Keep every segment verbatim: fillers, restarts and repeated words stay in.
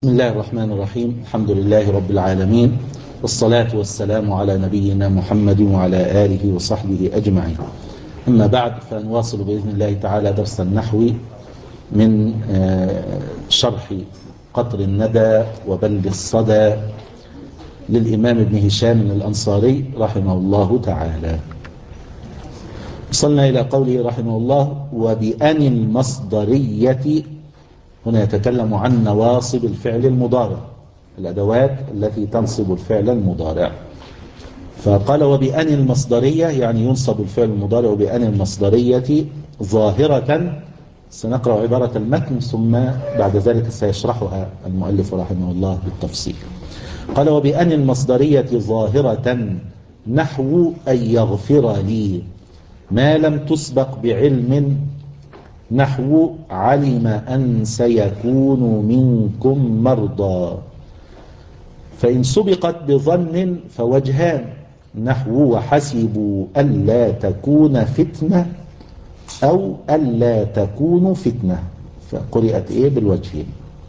بسم الله الرحمن الرحيم. الحمد لله رب العالمين، والصلاة والسلام على نبينا محمد وعلى آله وصحبه أجمعين. أما بعد، فنواصل بإذن الله تعالى درس النحو من شرح قطر الندى وبلغ الصدى للإمام ابن هشام الأنصاري رحمه الله تعالى. وصلنا إلى قوله رحمه الله: وبأن المصدرية. هنا يتكلم عن نواصب الفعل المضارع، الأدوات التي تنصب الفعل المضارع. فقال: وبأن المصدرية، يعني ينصب الفعل المضارع وبأن المصدرية ظاهرة. سنقرأ عبارة المتن ثم بعد ذلك سيشرحها المؤلف رحمه الله بالتفصيل. قال: وبأن المصدرية ظاهرة نحو أن يغفر لي ما لم تسبق بعلم، نحو علم أن سيكون منكم مرضى. فإن سبقت بظن فوجهان، نحو وحسبوا ألا تكون فتنة أو ألا تكون فتنة، فقرئت إيه بالوجهين.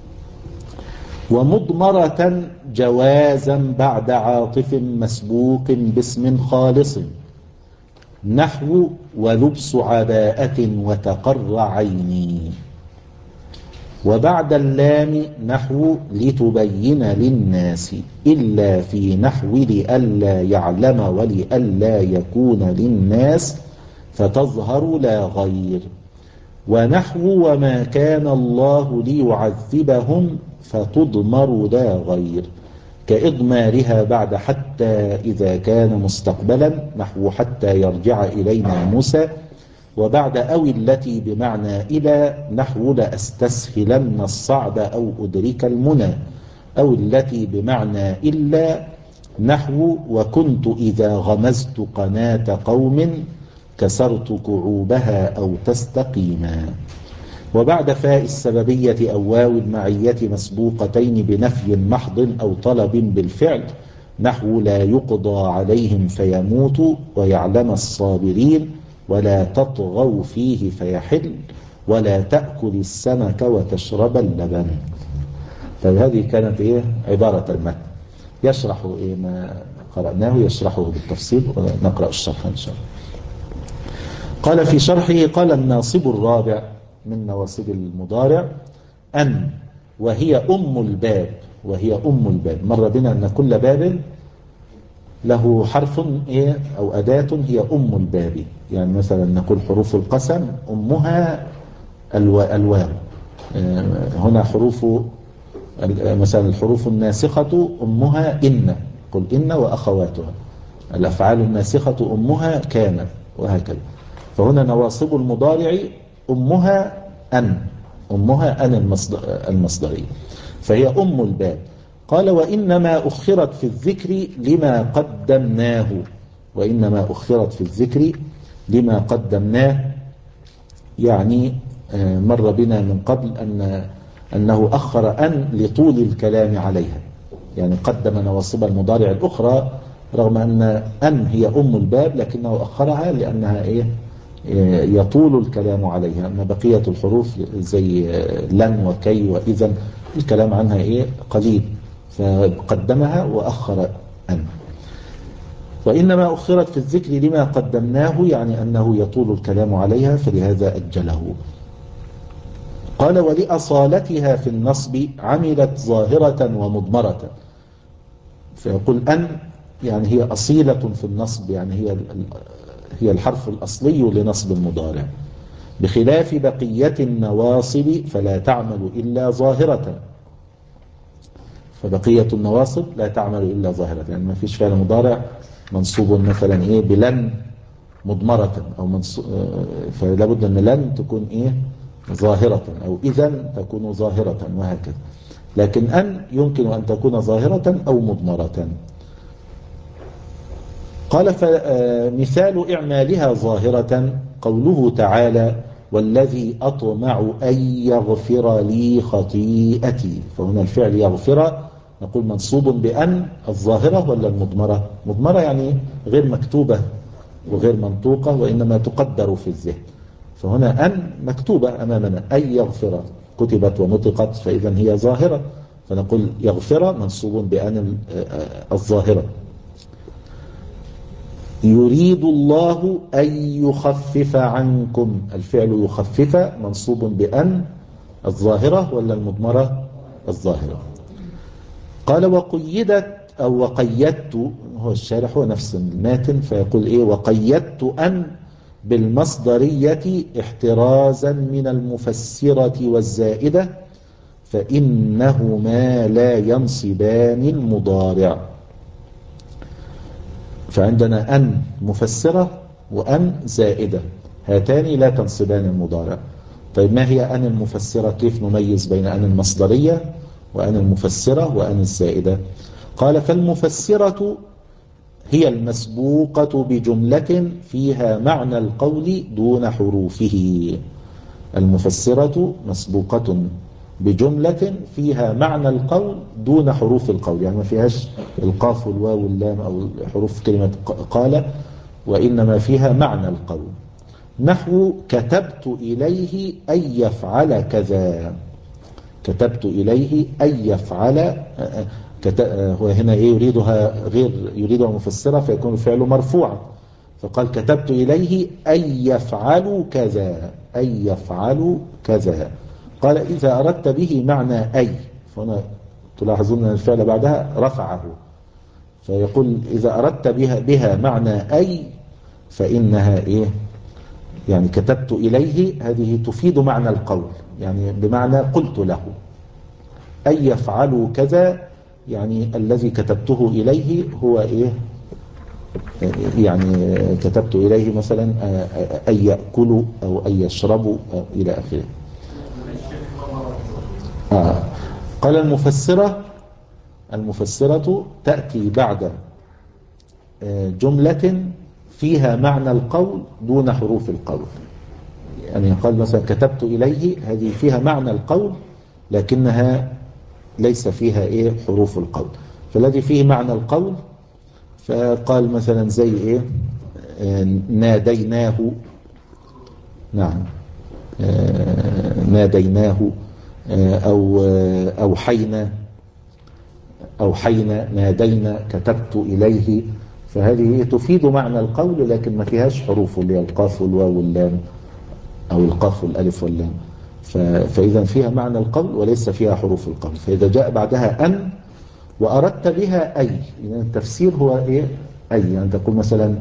ومضمرة جوازا بعد عاطف مسبوق باسم خالص، نحو ولبس عباءة وتقر عيني. وبعد اللام نحو لتبين للناس، إلا في نحو لئلا يعلم ولئلا يكون للناس فتظهر لا غير. ونحو وما كان الله ليعذبهم فتضمر لا غير، كإضمارها بعد حتى إذا كان مستقبلا، نحو حتى يرجع إلينا موسى. وبعد أو التي بمعنى إلى، نحو لأستسهلن الصعب أو أدرك المنى. أو التي بمعنى إلا، نحو وكنت إذا غمزت قناة قوم كسرت كعوبها أو تستقيما. وبعد فاء السببية أو واو المعية مسبوقتين بنفي محض أو طلب بالفعل، نحو لا يقضى عليهم فيموتوا ويعلم الصابرين، ولا تطغوا فيه فيحل، ولا تأكل السمك وتشرب اللبن. فهذه كانت إيه عبارة المتن، يشرح إيه ما قرأناه يشرحه بالتفصيل، ونقرأ الشرح إن شاء الله. قال في شرحه: قال الناصب الرابع من نواصب المضارع أن، وهي أم الباب. وهي أم الباب، مر بنا أن كل باب له حرف إيه أو أداة هي أم الباب. يعني مثلا نقول حروف القسم أمها الواو. هنا حروف مثلا الحروف الناسخة أمها إن، قل إن وأخواتها. الأفعال الناسخة أمها كان، وهكذا. فهنا نواصب المضارع أمها أن، أمها أن المصدرية، فهي أم الباب. قال: وإنما أخرت في الذكر لما قدمناه. وإنما أخرت في الذكر لما قدمناه، يعني مر بنا من قبل أن أنه أخر أن لطول الكلام عليها، يعني قدم نواصب المضارع الأخرى رغم أن أن هي أم الباب، لكنه أخرها لأنها إيه يطول الكلام عليها. أما بقية الحروف زي لن وكي وإذن الكلام عنها إيه قليل، فقدمها وأخر أن. وإنما أخرت في الذكر لما قدمناه، يعني أنه يطول الكلام عليها فلهذا أجله. قال: ولأصالتها في النصب عملت ظاهرة ومضمرة. فيقول أن يعني هي أصيلة في النصب، يعني هي هي الحرف الأصلي لنصب المضارع، بخلاف بقية النواصب فلا تعمل إلا ظاهرة. فبقية النواصب لا تعمل إلا ظاهرة، يعني ما فيش فعل مضارع منصوب مثلا إيه بلن مضمرة أو منصوب، فلا بد أن لن تكون إيه ظاهرة، أو إذن تكون ظاهرة، وهكذا. لكن أن يمكن أن تكون ظاهرة أو مضمرة. قال: فمثال إعمالها ظاهرة قوله تعالى: والذي أطمع أن يغفر لي خطيئتي. فهنا الفعل يغفر نقول منصوب بأن الظاهرة ولا المضمرة؟ مضمرة يعني غير مكتوبة وغير منطوقة، وإنما تقدر في الذهن. فهنا أن مكتوبة أمامنا، أن يغفر كتبت ونطقت، فإذا هي ظاهرة. فنقول يغفر منصوب بأن الظاهرة. يريد الله أن يخفف عنكم، الفعل يخفف منصوب بأن الظاهرة ولا المضمرة؟ الظاهرة. قال وقيدت أو وقيدت، هو الشارح هو نفس الماتن فيقول إيه وقيدت أن بالمصدرية احترازا من المفسرة والزائدة فإنهما لا ينصبان المضارع. فعندنا أن مفسرة وأن زائدة، هاتان لا تنصبان المضارع. طيب ما هي أن المفسرة؟ كيف نميز بين أن المصدرية وأن المفسرة وأن الزائدة؟ قال فالمفسرة هي المسبوقة بجملة فيها معنى القول دون حروفه. المفسرة مسبوقة بجملة فيها معنى القول دون حروف القول، يعني ما فيهاش القاف والواو واللام أو حروف كلمة قال، وإنما فيها معنى القول. نحو كتبت إليه أن يفعل كذا، كتبت إليه أن يفعل، هو هنا إيه يريدها غير يريدها مفسرة فيكون الفعل مرفوعا، فقال كتبت إليه أن يفعلوا كذا، أن يفعلوا كذا. قال إذا أردت به معنى أي، فهنا تلاحظون أن الفعل بعدها رفعه، فيقول إذا أردت بها, بها معنى أي فإنها إيه يعني كتبت إليه هذه تفيد معنى القول، يعني بمعنى قلت له. أن يفعلوا كذا يعني الذي كتبته إليه هو إيه يعني كتبت إليه مثلا أن يأكلوا أو أن يشربوا أو إلى آخره. آه. قال المفسرة، المفسرة تأتي بعد جملة فيها معنى القول دون حروف القول. يعني قال مثلا كتبت إليه، هذه فيها معنى القول لكنها ليس فيها إيه حروف القول. فالذي فيه معنى القول فقال مثلا زي إيه ناديناه، نعم ناديناه، أو أوحينا، أوحينا نادينا كتبت إليه، فهذه تفيد معنى القول لكن ما فيهاش حروف اللي هي القاف والواو واللام أو القاف والألف واللام، فإذا فيها معنى القول وليس فيها حروف القول. فإذا جاء بعدها أن وأردت بها أي، يعني التفسير هو إيه أي، يعني تقول مثلا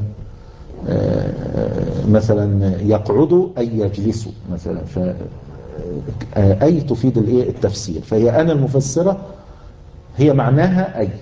مثلا يقعد أي يجلس مثلا، فأي تفيد الإيه التفسير، فهي أنا المفسرة هي معناها أي.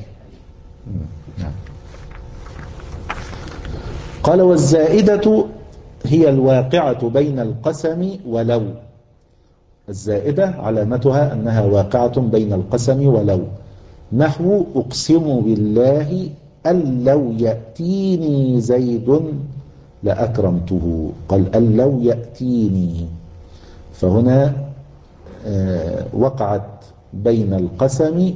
قال والزائدة هي الواقعة بين القسم ولو، الزائدة علامتها أنها واقعة بين القسم ولو. نحو أقسم بالله أن لو يأتيني زيد لأكرمته، قال أن لو يأتيني، فهنا آه وقعت بين القسم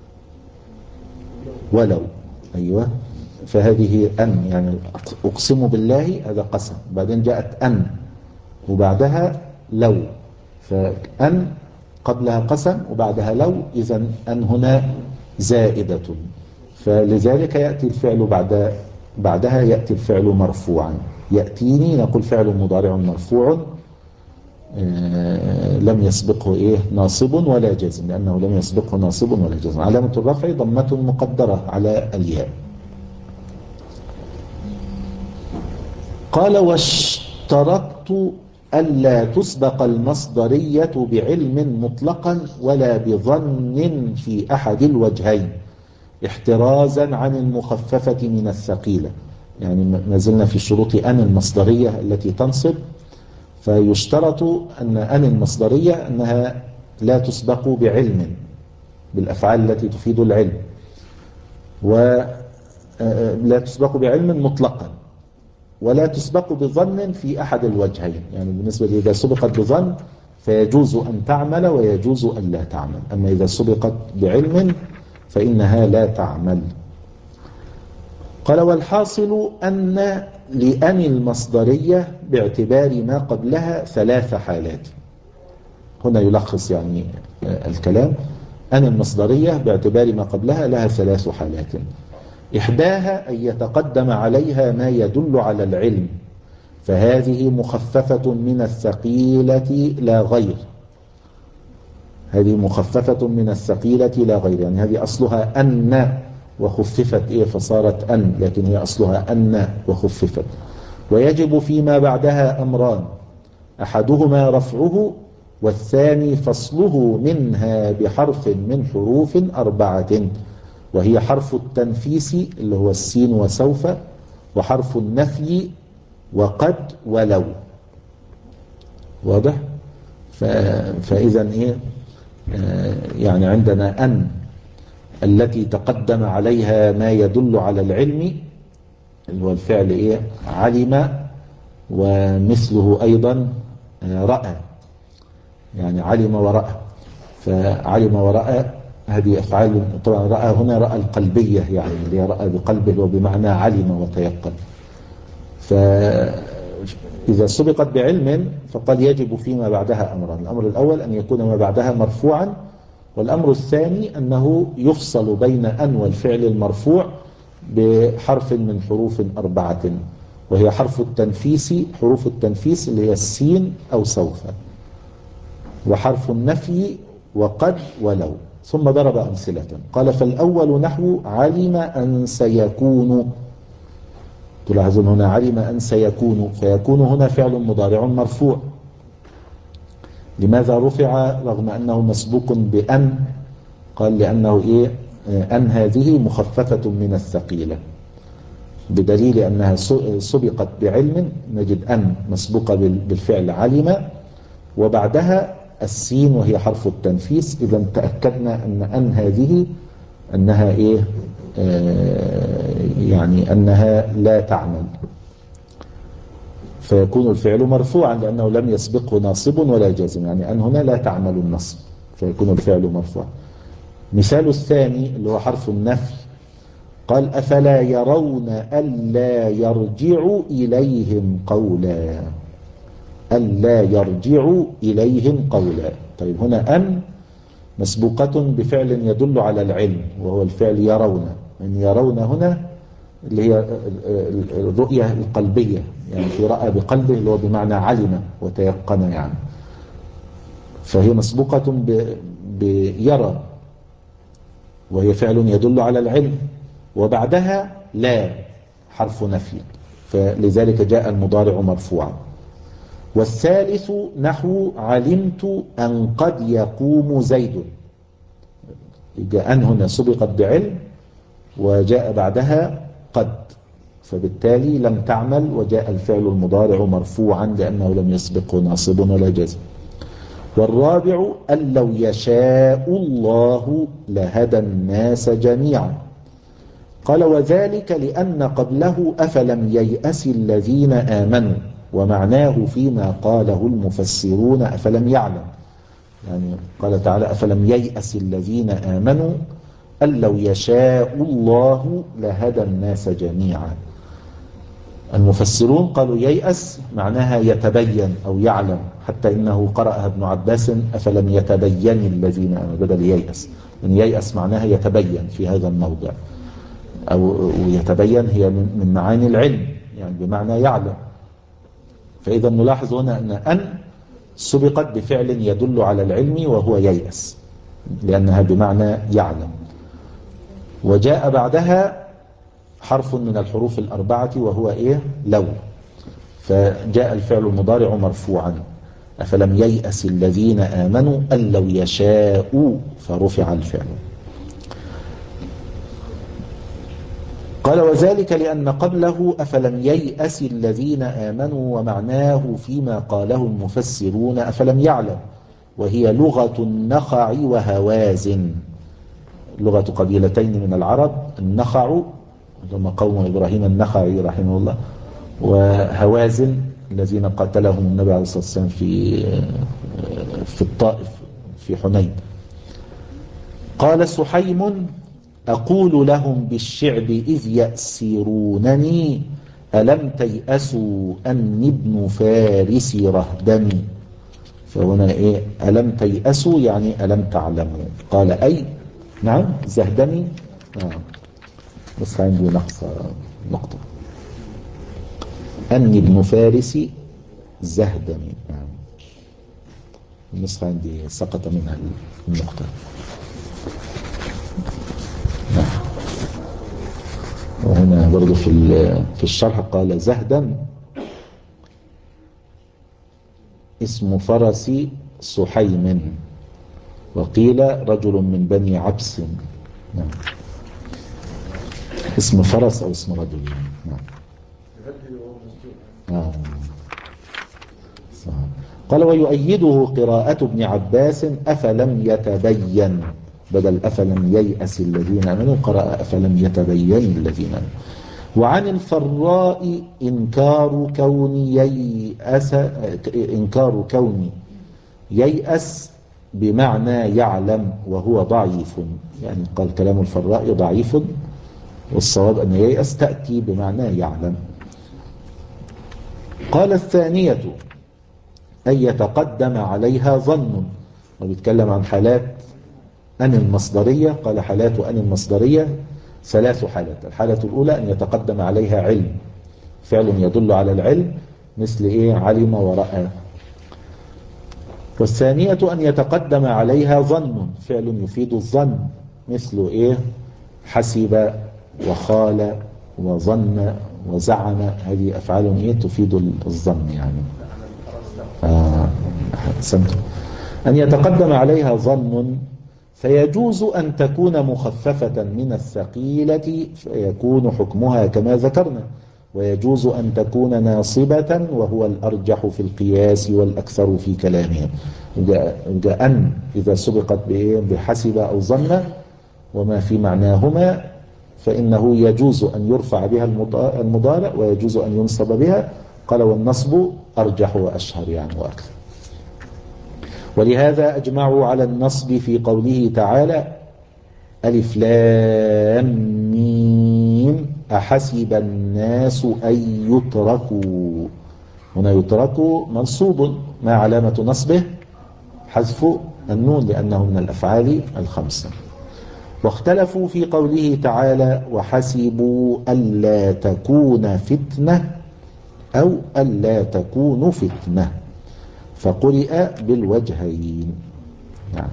ولو، أيوة، فهذه أن يعني أقسم بالله هذا قسم، بعدين جاءت أن وبعدها لو، فأن قبلها قسم وبعدها لو، إذن أن هنا زائدة، فلذلك يأتي الفعل بعد بعدها يأتي الفعل مرفوعا. يأتيني نقول فعل مضارع مرفوع آه لم يسبقه إيه ناصب ولا جزم، لأنه لم يسبقه ناصب ولا جزم. علامة الرفع ضمة مقدرة على الياء. قال واشترطت ألا تسبق المصدرية بعلم مطلقا ولا بظن في أحد الوجهين احترازا عن المخففة من الثقيلة. يعني ما زلنا في شروط أن المصدرية التي تنصب، فيشترط أن أن المصدرية أنها لا تسبق بعلم بالأفعال التي تفيد العلم، ولا تسبق بعلم مطلقا، ولا تسبق بظن في أحد الوجهين. يعني بالنسبة إذا سبقت بظن فيجوز أن تعمل ويجوز أن لا تعمل، أما إذا سبقت بعلم فإنها لا تعمل. قال والحاصل أن لأن المصدرية باعتبار ما قبلها ثلاث حالات. هنا يلخص يعني الكلام، أن المصدرية باعتبار ما قبلها لها ثلاث حالات. إحداها أن يتقدم عليها ما يدل على العلم، فهذه مخففة من الثقيلة لا غير. هذه مخففة من الثقيلة لا غير، يعني هذه أصلها أن وخففت إيه فصارت أن، لكن هي أصلها أن وخففت. ويجب فيما بعدها أمران، أحدهما رفعه والثاني فصله منها بحرف من حروف أربعة، وهي حرف التنفيس اللي هو السين وسوف، وحرف النفي وقد ولو. واضح؟ فإذا إيه آه يعني عندنا أن التي تقدم عليها ما يدل على العلم اللي هو الفعل إيه علم، ومثله أيضا آه رأى، يعني علم ورأى. فعلم ورأى هذه أفعال، طبعا رأى هنا رأى القلبية، يعني اللي رأى بقلبه وبمعنى علم وتيقن. فإذا سبقت بعلم فقد يجب فيما بعدها أمران، الأمر الأول أن يكون ما بعدها مرفوعا، والأمر الثاني أنه يفصل بين أن والفعل المرفوع بحرف من حروف أربعة، وهي حرف التنفيس، حروف التنفيس اللي هي السين أو سوف، وحرف النفي وقد ولو. ثم ضرب أمثلة قال: فالأول نحو علم أن سيكون. تلاحظون هنا علم أن سيكون، فيكون هنا فعل مضارع مرفوع. لماذا رفع رغم أنه مسبوق بأن؟ قال لأنه إيه أن هذه مخففة من الثقيلة، بدليل أنها سبقت بعلم، نجد أن مسبوقة بالفعل علم وبعدها السين وهي حرف التنفيس. إذا تأكدنا أن أن هذه أنها إيه آه يعني أنها لا تعمل، فيكون الفعل مرفوعا لأنه لم يسبقه ناصب ولا جازم، يعني أن هنا لا تعمل النصب، فيكون الفعل مرفوعا. مثال الثاني اللي هو حرف النفي، قال: أفلا يرون ألا يرجع إليهم قولا. ألا يرجع إليهم قولا. طيب هنا أن مسبوقة بفعل يدل على العلم وهو الفعل يرون. من يرون هنا اللي هي الرؤية القلبية، يعني في رأى بقلبه اللي هو بمعنى علم وتيقن يعني، فهي مسبوقة بيرى وهي فعل يدل على العلم، وبعدها لا حرف نفي، فلذلك جاء المضارع مرفوعا. والثالث نحو علمت أن قد يقوم زيد. جاء أن هنا سبقت بعلم وجاء بعدها قد، فبالتالي لم تعمل وجاء الفعل المضارع مرفوعا لأنه لم يسبقه ناصب ولا جزم. والرابع أن لو يشاء الله لهدى الناس جميعا. قال: وذلك لأن قبله أفلم ييأس الذين آمنوا، ومعناه فيما قاله المفسرون أفلم يعلم، يعني قال تعالى: أفلم ييأس الذين آمنوا أن لو يشاء الله لهدى الناس جميعا. المفسرون قالوا ييأس معناها يتبين أو يعلم، حتى إنه قرأها ابن عباس أفلم يتبين الذين آمنوا بدل ييأس، لأن ييأس معناها يتبين في هذا الموضع، أو يتبين هي من معاني العلم يعني بمعنى يعلم. فإذا نلاحظ هنا أن أن سبقت بفعل يدل على العلم وهو ييأس لأنها بمعنى يعلم، وجاء بعدها حرف من الحروف الأربعة وهو إيه لو، فجاء الفعل المضارع مرفوعا. أفلم ييأس الذين آمنوا أن لو يشاءوا فرفع الفعل. قال: وذلك لأن قبله أفلم ييأس الذين آمنوا، ومعناه فيما قاله المفسرون أفلم يعلم، وهي لغة النخع وهوازن، لغة قبيلتين من العرب، النخع ثم قوم إبراهيم النخعي رحمه الله، وهوازن الذين قاتلهم النبي عليه الصلاة والسلام في في الطائف في حنين. قال سحيم: أقول لهم بالشعب إذ يأسرونني ألم تيأسوا أن ابن فارس رهدني. فهنا إيه ألم تيأسوا يعني ألم تعلموا. قال أي نعم زهدني آه. بس عندي نقص نقطة أني ابن فارس زهدني نعم. النسخة عندي سقط منها النقطة نعم. وهنا برضو في في الشرح قال زهدا اسم فرس سحيم وقيل رجل من بني عبس نعم. اسم فرس أو اسم رجل نعم. آه. قال ويؤيده قراءة ابن عباس أفلم يتبين بدل أفلم ييأس الذين آمنوا قرأ أفلم يتبين الذين آمنوا. وعن الفراء إنكار كون ييأس إنكار كون ييأس بمعنى يعلم وهو ضعيف يعني قال كلام الفراء ضعيف والصواب أن ييأس تأتي بمعنى يعلم. قال الثانية أن يتقدم عليها ظن وبيتكلم عن حالات أن المصدرية. قال حالات أن المصدرية ثلاث حالات. الحالة الأولى أن يتقدم عليها علم فعل يدل على العلم مثل إيه علم ورأى. والثانية أن يتقدم عليها ظن فعل يفيد الظن مثل إيه حسب وخال وظن وزعم هذه أفعال إيه تفيد الظن يعني آه أن يتقدم عليها ظن فيجوز أن تكون مخففة من الثقيلة فيكون حكمها كما ذكرنا ويجوز أن تكون ناصبة وهو الأرجح في القياس والأكثر في كلامهم. جاء أن إذا سبقت بحسب أو ظن وما في معناهما فإنه يجوز أن يرفع بها المضارع ويجوز أن ينصب بها. قال والنصب أرجح وأشهر يعني وأكثر. ولهذا أجمعوا على النصب في قوله تعالى ألف لام ميم أحسب الناس أن يتركوا. هنا يتركوا منصوب ما علامة نصبه حذف النون لأنه من الأفعال الخمسة. واختلفوا في قوله تعالى وحسبوا ألا تكون فتنة أو ألا تكون فتنة فقرئ بالوجهين نعم.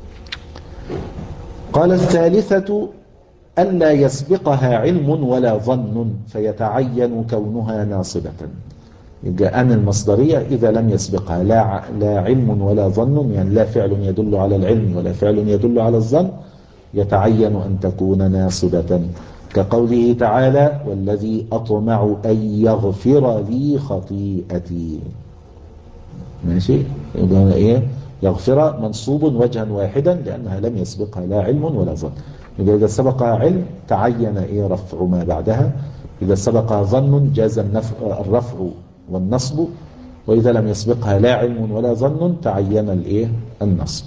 قال الثالثة ألا يسبقها علم ولا ظن فيتعين كونها ناصبة. يبقى أن المصدرية إذا لم يسبقها لا, لا علم ولا ظن يعني لا فعل يدل على العلم ولا فعل يدل على الظن يتعين أن تكون ناصبة كقوله تعالى والذي أطمع أن يغفر لي خطيئتي ماشي. يبقى إيه يغفر منصوب وجها واحدا لأنها لم يسبقها لا علم ولا ظن. يبقى إذا سبقها علم تعين إيه رفع ما بعدها. إذا سبقها ظن جاز الرفع والنصب وإذا لم يسبقها لا علم ولا ظن تعين الإيه النصب.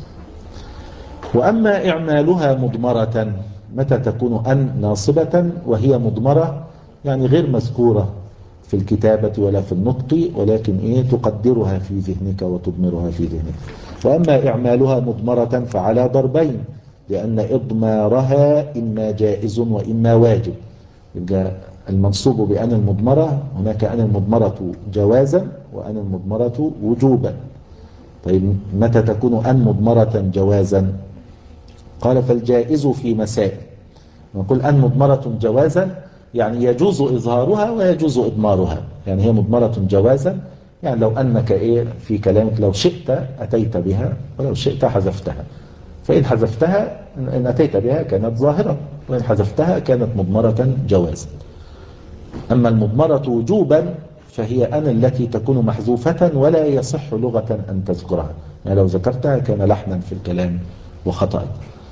وأما إعمالها مضمرة متى تكون أن ناصبة وهي مضمرة يعني غير مذكورة في الكتابة ولا في النطق ولكن إيه تقدرها في ذهنك وتضمرها في ذهنك. وأما إعمالها مضمرة فعلى ضربين لأن إضمارها إما جائز وإما واجب. يبقى المنصوب بأن المضمرة هناك أن المضمرة جوازا وأن المضمرة وجوبا. طيب متى تكون أن مضمرة جوازا؟ قال فالجائز في مسائل. نقول أن مضمرة جوازا يعني يجوز إظهارها ويجوز إضمارها. يعني هي مضمرة جوازا يعني لو أنك إيه في كلامك لو شئت أتيت بها ولو شئت حذفتها. فإن حذفتها إن أتيت بها كانت ظاهرة وإن حذفتها كانت مضمرة جوازا. أما المضمرة وجوبا فهي أن التي تكون محذوفة ولا يصح لغة أن تذكرها. يعني لو ذكرتها كان لحنا في الكلام وخطأ.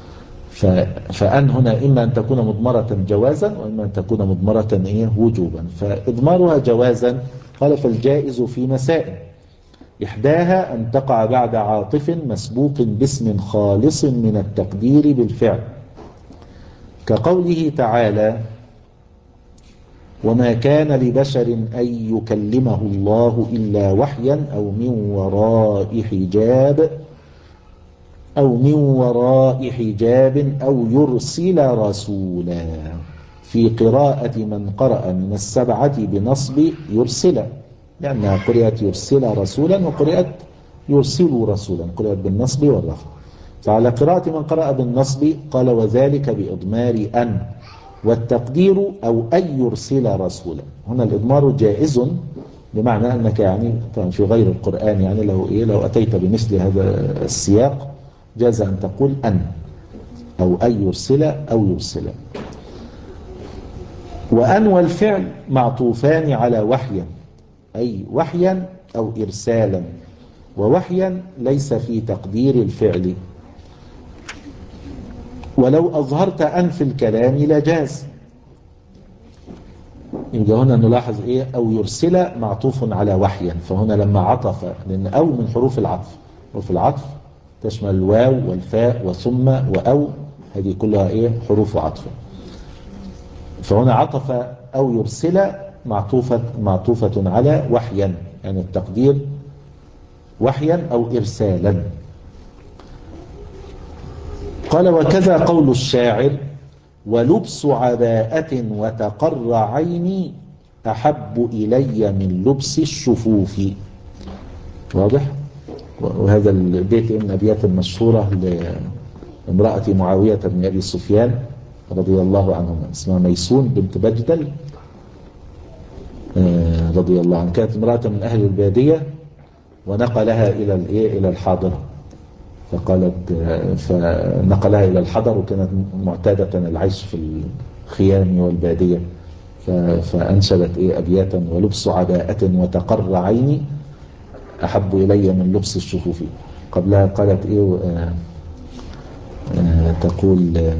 فأن هنا إما أن تكون مضمرة جوازا وإما أن تكون مضمرة إيه وجوبا. فإضمارها جوازا قال فالجائز في مسائل إحداها أن تقع بعد عاطف مسبوق باسم خالص من التقدير بالفعل كقوله تعالى وما كان لبشر أن يكلمه الله إلا وحيا أو من وراء حجاب أو من وراء حجاب أو يرسل رسولا. في قراءة من قرأ من السبعة بنصب يرسل، لأنها قرأت يرسل رسولا وقرأت يرسل رسولا، قرأت بالنصب والرفع. فعلى قراءة من قرأ بالنصب قال وذلك بإضمار أن، والتقدير أو أن يرسل رسولا. هنا الإضمار جائز، بمعنى أنك يعني في غير القرآن يعني لو إيه لو أتيت بمثل هذا السياق جاز أن تقول أن أو أن يرسل أو يرسل. وأن والفعل معطوفان على وحيا، أي وحيا أو إرسالا، ووحيا ليس في تقدير الفعل. ولو أظهرت أن في الكلام لجاز. يبقى هنا نلاحظ إيه أو يرسل معطوف على وحيا، فهنا لما عطف، لأن أو من حروف العطف، حروف العطف تشمل الواو والفاء وثم وأو، هذه كلها إيه حروف عطف. فهنا عطف أو يرسل معطوفة معطوفة على وحيا، يعني التقدير وحيا أو إرسالا. قال وكذا قول الشاعر ولبس عباءة وتقر عيني أحب إلي من لبس الشفوف. واضح؟ وهذا البيت من الأبيات المشهورة لامرأة معاوية بن أبي سفيان رضي الله عنهما، اسمها ميسون بنت بجدل رضي الله عنها. كانت امرأة من أهل البادية ونقلها إلى إلى الحاضرة، فقالت فنقلها إلى الحضر، وكانت معتادة العيش في الخيام والبادية، فأنشدت إيه أبياتا ولبس عباءة وتقر عيني أحب إلي من لبس الشفوف. قبلها قالت إيه آه آه تقول آه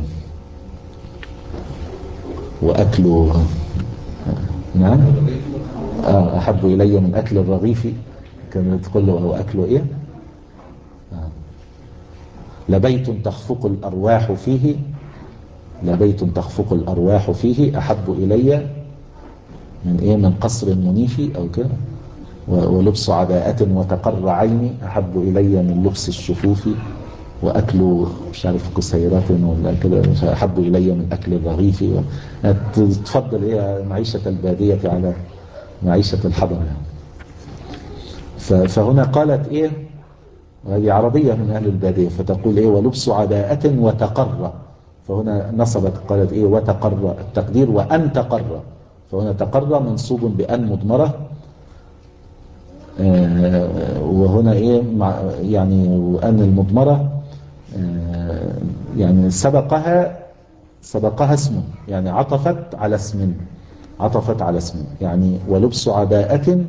وأكل نعم آه أحب إلي من أكل الرغيف، كانت تقول له وأكل إيه آه لبيت تخفق الأرواح فيه، لبيت تخفق الأرواح فيه أحب إلي من إيه من قصر منيف أو كده. ولبس عباءة وتقر عيني أحب إلي من لبس الشفوف، وأكل مش عارف كسيرات ولا كده أحب إلي من أكل الرغيف. تفضل إيه معيشة البادية على معيشة الحضر يعني. فهنا قالت إيه وهذه عربية من أهل البادية، فتقول إيه ولبس عباءة وتقر، فهنا نصبت قالت إيه وتقر التقدير وأن تقر، فهنا تقر منصوب بأن مضمرة، آه وهنا إيه يعني وأن المضمرة آه يعني سبقها سبقها اسم، يعني عطفت على اسم، عطفت على اسم يعني ولبس عباءة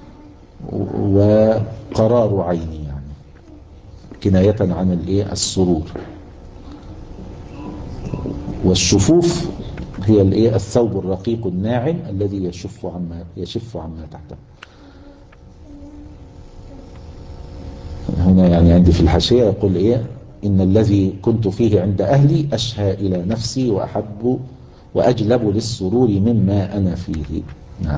وقرار عيني، يعني كناية عن الايه السرور. والشفوف هي الايه الثوب الرقيق الناعم الذي يشف عما يشف عما تحته. هنا يعني عندي في الحاشية يقول ايه إن الذي كنت فيه عند أهلي أشهى إلى نفسي وأحب وأجلب للسرور مما أنا فيه. نعم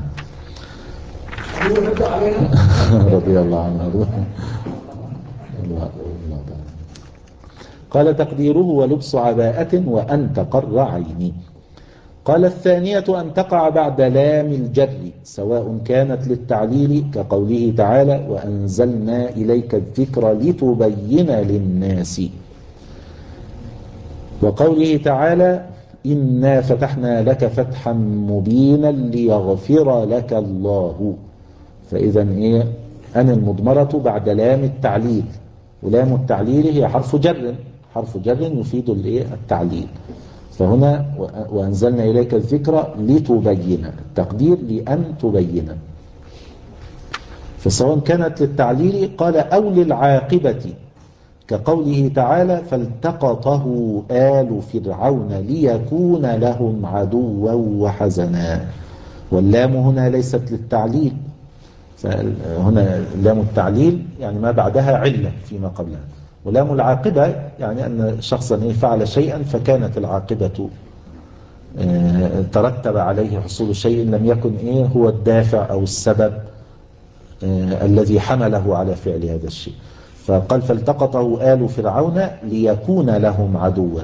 رضي الله عنه. الله الله. قال تقديره ولبس عباءة وأن تقر عيني. قال الثانية أن تقع بعد لام الجر سواء كانت للتعليل كقوله تعالى وأنزلنا إليك الذكر لتبين للناس، وقوله تعالى إنا فتحنا لك فتحا مبينا ليغفر لك الله. فإذا إيه أن المضمرة بعد لام التعليل، ولام التعليل هي حرف جر، حرف جر يفيد التعليل. فهنا وأنزلنا إليك الذكر لتبين، التقدير لأن تبين. فسواء كانت للتعليل قال أو للعاقبة كقوله تعالى فالتقطه آل فرعون ليكون لهم عدوا وحزنا. واللام هنا ليست للتعليل، فهنا لام التعليل يعني ما بعدها علة فيما قبلها، ولام العاقبة يعني أن شخصا فعل شيئا فكانت العاقبة ترتب عليه حصول شيء لم يكن إيه هو الدافع أو السبب الذي حمله على فعل هذا الشيء. فقال فالتقطه آل فرعون ليكون لهم عدوا.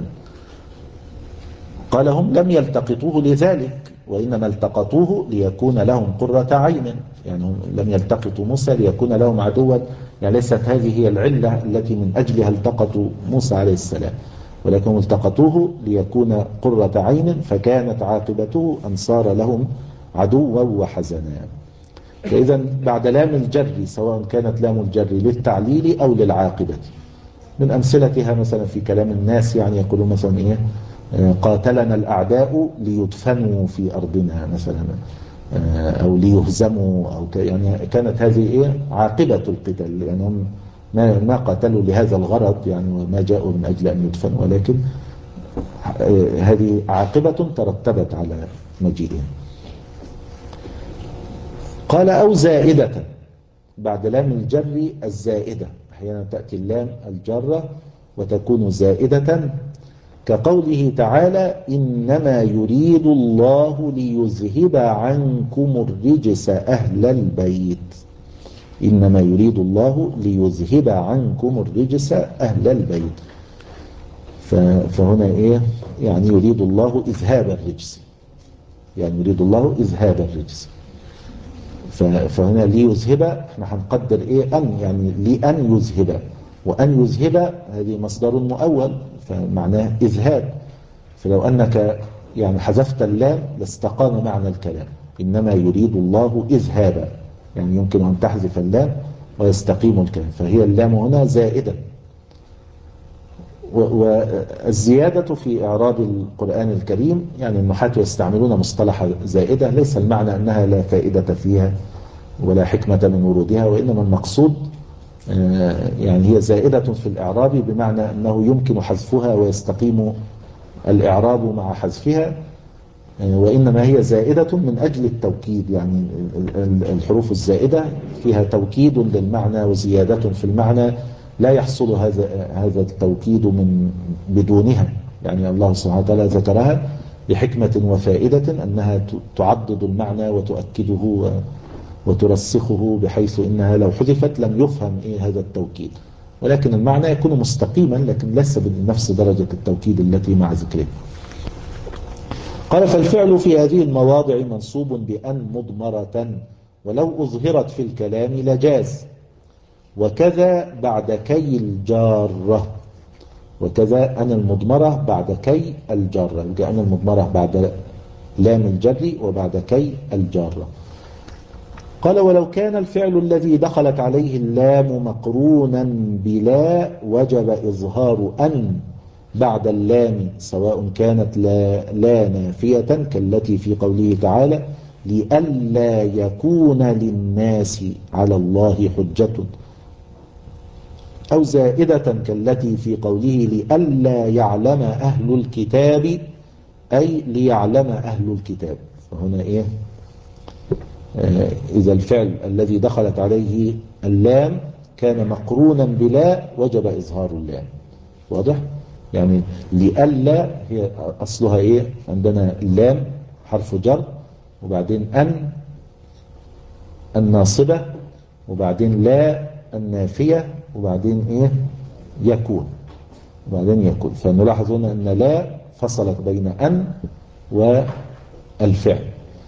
قال هم لم يلتقطوه لذلك، وإنما التقطوه ليكون لهم قرة عين. يعني هم لم يلتقطوا موسى ليكون لهم عدوا، يعني ليست هذه هي العلة التي من أجلها التقطوا موسى عليه السلام، ولكن التقطوه ليكون قرة عين، فكانت عاقبته أن صار لهم عدوا وحزنا. فإذا بعد لام الجر سواء كانت لام الجر للتعليل أو للعاقبة، من أمثلتها مثلا في كلام الناس، يعني يقولون مثلا إيه قاتلنا الأعداء ليدفنوا في أرضنا مثلا، أو ليهزموا، أو يعني كانت هذه إيه عاقبة القتال، يعني هم ما ما قاتلوا لهذا الغرض يعني، وما جاءوا من أجل أن يدفنوا، ولكن هذه عاقبة ترتبت على مجيئهم. قال أو زائدة، بعد لام الجر الزائدة، أحيانا تأتي اللام الجرة وتكون زائدة، كقوله تعالى إنما يريد الله ليذهب عنكم الرجس أهل البيت. إنما يريد الله ليذهب عنكم الرجس أهل البيت. فهنا إيه يعني يريد الله إذهاب الرجس، يعني يريد الله إذهاب الرجس. فهنا ليذهب احنا هنقدر إيه أن، يعني لأن يذهب، وأن يذهب هذه مصدر مؤول فمعناه إذهاب. فلو أنك يعني حذفت اللام لاستقام معنى الكلام، إنما يريد الله إذهابا، يعني يمكن أن تحذف اللام ويستقيم الكلام، فهي اللام هنا زائدة. والزيادة في إعراب القرآن الكريم، يعني النحاة يستعملون مصطلح زائدة، ليس المعنى أنها لا فائدة فيها ولا حكمة من ورودها، وإنما المقصود يعني هي زائدة في الإعراب بمعنى أنه يمكن حذفها ويستقيم الإعراب مع حذفها، وإنما هي زائدة من أجل التوكيد، يعني الحروف الزائدة فيها توكيد للمعنى وزيادة في المعنى، لا يحصل هذا هذا التوكيد من بدونها. يعني الله سبحانه وتعالى ذكرها بحكمة وفائدة أنها تعضد المعنى وتؤكده وترسخه، بحيث إنها لو حذفت لم يفهم إيه هذا التوكيد، ولكن المعنى يكون مستقيما لكن ليس بنفس درجة التوكيد التي مع ذكره. قال فالفعل في هذه المواضع منصوب بأن مضمرة، ولو أظهرت في الكلام لجاز، وكذا بعد كي الجارة، وكذا أن المضمرة بعد كي الجارة، وكأن المضمرة بعد لام الجر وبعد كي الجارة. قال ولو كان الفعل الذي دخلت عليه اللام مقرونا بلا وجب إظهار أن بعد اللام، سواء كانت لا, لا نافية كالتي في قوله تعالى لئلا يكون للناس على الله حجة، أو زائدة كالتي في قوله لئلا يعلم أهل الكتاب، أي ليعلم أهل الكتاب. فهنا إيه آه إذا الفعل الذي دخلت عليه اللام كان مقرونا بلا وجب إظهار اللام. واضح؟ يعني لئلا هي أصلها إيه عندنا اللام حرف جر، وبعدين أن الناصبة، وبعدين لا النافية، وبعدين إيه يكون، وبعدين يكون. فنلاحظ هنا أن لا فصلت بين أن والفعل،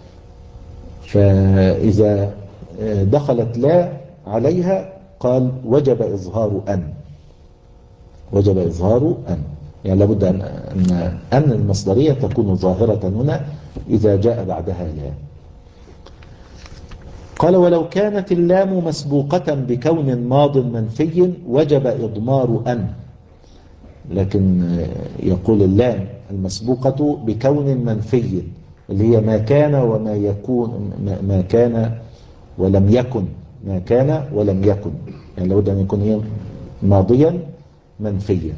فإذا دخلت لا عليها قال وجب إظهار أن، وجب إظهار أن، يعني لابد أن أن, أن المصدرية تكون ظاهرة هنا إذا جاء بعدها لا. قال ولو كانت اللام مسبوقة بكون ماض منفي وجب إضمار أن، لكن يقول اللام المسبوقة بكون منفي اللي هي ما كان وما يكون، ما كان ولم يكن، ما كان ولم يكن، يعني لابد أن يكون هي ماضيا منفيا،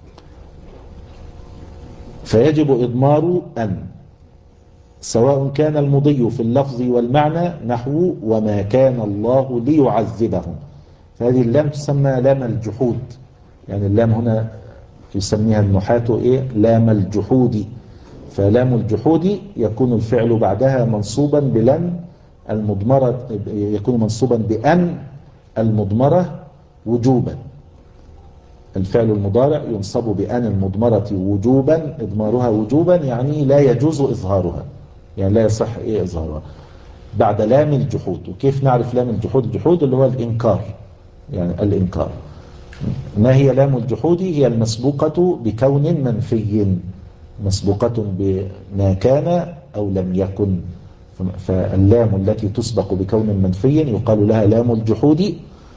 فيجب إضمار أن، سواء كان المضي في اللفظ والمعنى نحو وما كان الله ليعذبهم. فهذه اللام تسمى لام الجحود، يعني اللام هنا يسميها النحاة إيه لام الجحود، فلام الجحود يكون الفعل بعدها منصوبا بلن المضمرة، يكون منصوبا بأن المضمرة وجوبا. الفعل المضارع ينصب بأن المضمرة وجوبا، إضمارها وجوبا يعني لا يجوز إظهارها، يعني لا يصح إيه إظهارها بعد لام الجحود. وكيف نعرف لام الجحود؟ الجحود اللي هو الإنكار، يعني الإنكار. ما هي لام الجحود؟ هي المسبوقة بكون منفي، مسبوقة بما كان أو لم يكن. فاللام التي تسبق بكون منفي يقال لها لام الجحود،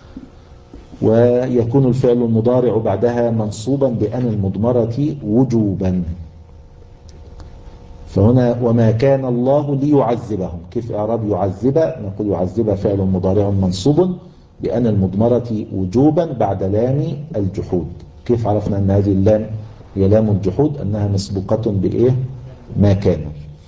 ويكون الفعل المضارع بعدها منصوبا بأن المضمرة وجوبا. فهنا وما كان الله ليعذبهم، كيف إعراب يعذب؟ نقول يعذب فعل مضارع منصوب بأن المضمرة وجوبا بعد لام الجحود. كيف عرفنا أن هذه اللام هي لام الجحود؟ أنها مسبوقة بإيه؟ ما كان.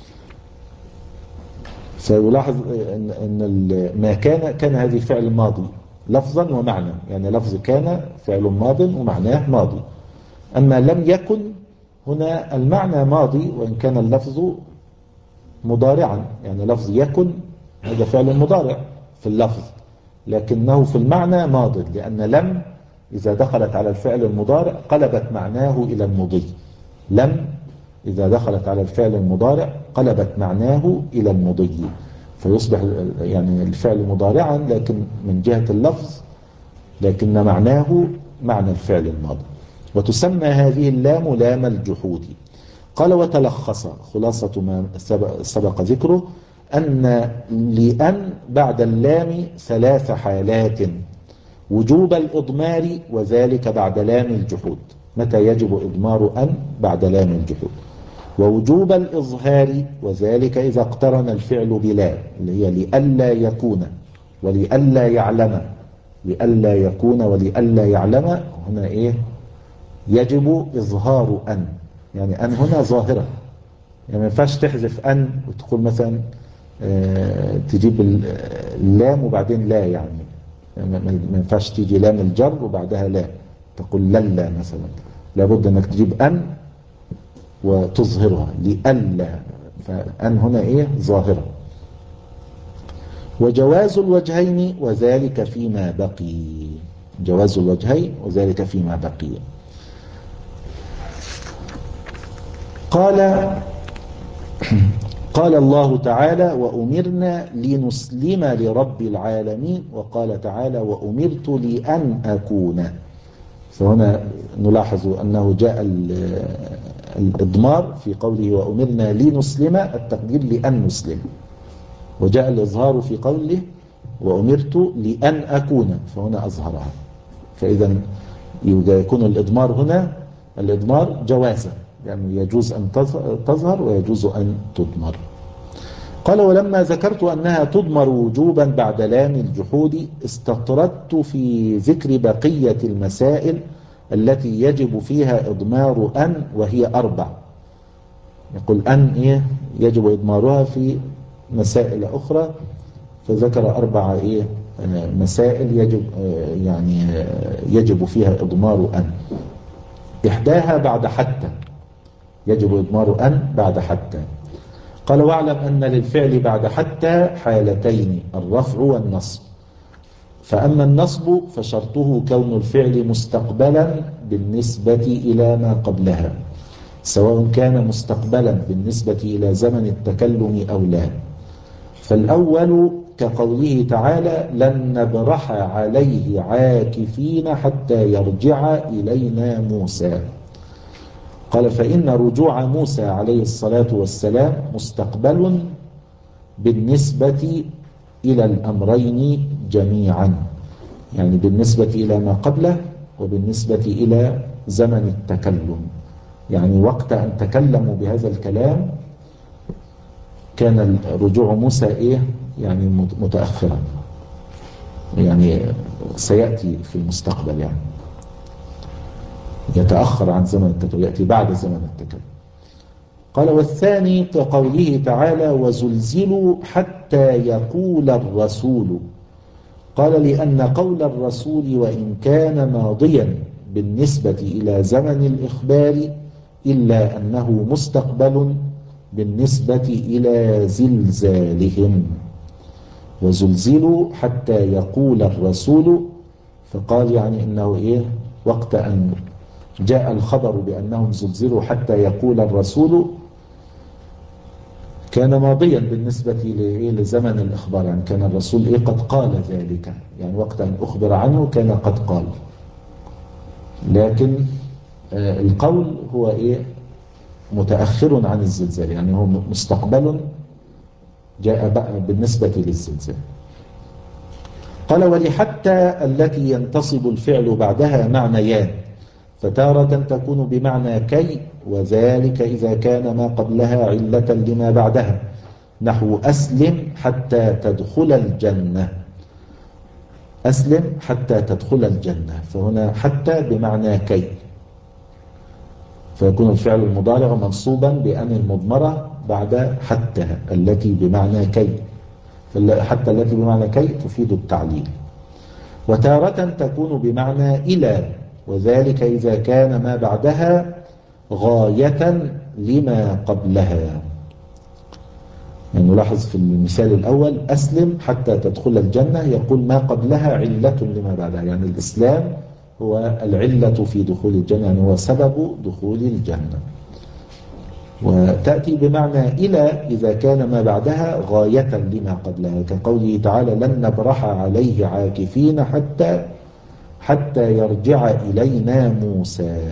فيلاحظ أن ما كان كان هذه فعل ماضي لفظا ومعنى، يعني لفظ كان فعل ماض ومعناه ماضي. أما لم يكن هنا المعنى ماضي وإن كان اللفظ مضارعا، يعني لفظ يكن هذا فعل مضارع في اللفظ لكنه في المعنى ماض، لأن لم إذا دخلت على الفعل المضارع قلبت معناه إلى المضي. لم إذا دخلت على الفعل المضارع قلبت معناه إلى المضي، فيصبح يعني الفعل مضارعا لكن من جهة اللفظ، لكن معناه معنى الفعل الماضي. وتسمى هذه اللام لام الجحود. قال وتلخص خلاصة ما سبق ذكره أن لأن بعد اللام ثلاث حالات: وجوب الإضمار وذلك بعد لام الجحود، متى يجب إضمار أن؟ بعد لام الجحود. ووجوب الإظهار وذلك إذا اقترن الفعل بلا، اللي هي لئلا يكون ولئلا يعلم. لئلا يكون ولئلا يعلم هنا إيه؟ يجب إظهار أن، يعني أن هنا ظاهرة، يعني ما ينفعش تحذف أن وتقول مثلا اه تجيب اللام وبعدين لا، يعني ما ينفعش تيجي لام الجر وبعدها لا تقول للا مثلا، لابد أنك تجيب أن وتظهرها لئلا، فأن هنا إيه؟ ظاهرة. وجواز الوجهين وذلك فيما بقي، جواز الوجهين وذلك فيما بقي. قال قال الله تعالى وأمرنا لنسلم لرب العالمين، وقال تعالى وأمرت لأن أكون. فهنا نلاحظ أنه جاء الإضمار في قوله وأمرنا لنسلم، التقدير لأن نسلم، وجاء الإظهار في قوله وأمرت لأن أكون، فهنا أظهرها. فإذا يكون الإضمار هنا الإضمار جوازا، يعني يجوز أن تظهر ويجوز أن تضمر. قال ولما ذكرت أنها تضمر وجوبا بعد لام الجحود استطردت في ذكر بقية المسائل التي يجب فيها إضمار أن، وهي أربع. يقول أن إيه؟ يجب إضمارها في مسائل أخرى، فذكر أربع إيه؟ مسائل يجب يعني يجب فيها إضمار أن. إحداها بعد حتى، يجب إضمار أن بعد حتى. قال واعلم أن للفعل بعد حتى حالتين: الرفع والنصب. فأما النصب فشرطه كون الفعل مستقبلا بالنسبة إلى ما قبلها، سواء كان مستقبلا بالنسبة إلى زمن التكلم أو لا. فالأول كقوله تعالى لن نبرح عليه عاكفين حتى يرجع إلينا موسى. قال فإن رجوع موسى عليه الصلاة والسلام مستقبل بالنسبة إلى الأمرين جميعا، يعني بالنسبة إلى ما قبله وبالنسبة إلى زمن التكلم. يعني وقت أن تكلموا بهذا الكلام كان رجوع موسى إيه؟ يعني متأخرا، يعني سيأتي في المستقبل، يعني يتأخر عن زمن التكلم، يأتي بعد زمن التكلم. قال والثاني كقوله تعالى وزلزلوا حتى يقول الرسول. قال لأن قول الرسول وإن كان ماضيا بالنسبة إلى زمن الإخبار إلا أنه مستقبل بالنسبة إلى زلزالهم. وزلزلوا حتى يقول الرسول، فقال يعني إنه إيه وقت أن جاء الخبر بأنهم زلزلوا حتى يقول الرسول كان ماضيا بالنسبة لزمن الإخبار، يعني كان الرسول إيه قد قال ذلك، يعني وقت أن أخبر عنه كان قد قال. لكن آه القول هو إيه متأخر عن الزلزال، يعني هو مستقبل جاء بقى بالنسبة للزلزال. قال ولحتى التي ينتصب الفعل بعدها معنيان، فتارة تكون بمعنى كي، وذلك إذا كان ما قبلها علة لما بعدها، نحو أسلم حتى تدخل الجنة. أسلم حتى تدخل الجنة، فهنا حتى بمعنى كي، فيكون الفعل المضارع منصوبا بأن المضمرة بعد حتى التي بمعنى كي، حتى التي بمعنى كي تفيد التعليل. وتارة تكون بمعنى إلى، وذلك إذا كان ما بعدها غاية لما قبلها. يعني نلاحظ في المثال الأول أسلم حتى تدخل الجنة، يقول ما قبلها علة لما بعدها، يعني الإسلام هو العلة في دخول الجنة، يعني هو سبب دخول الجنة. وتأتي بمعنى إلى إذا كان ما بعدها غاية لما قبلها، كقوله تعالى لن نبرح عليه عاكفين حتى حتى يرجع إلينا موسى.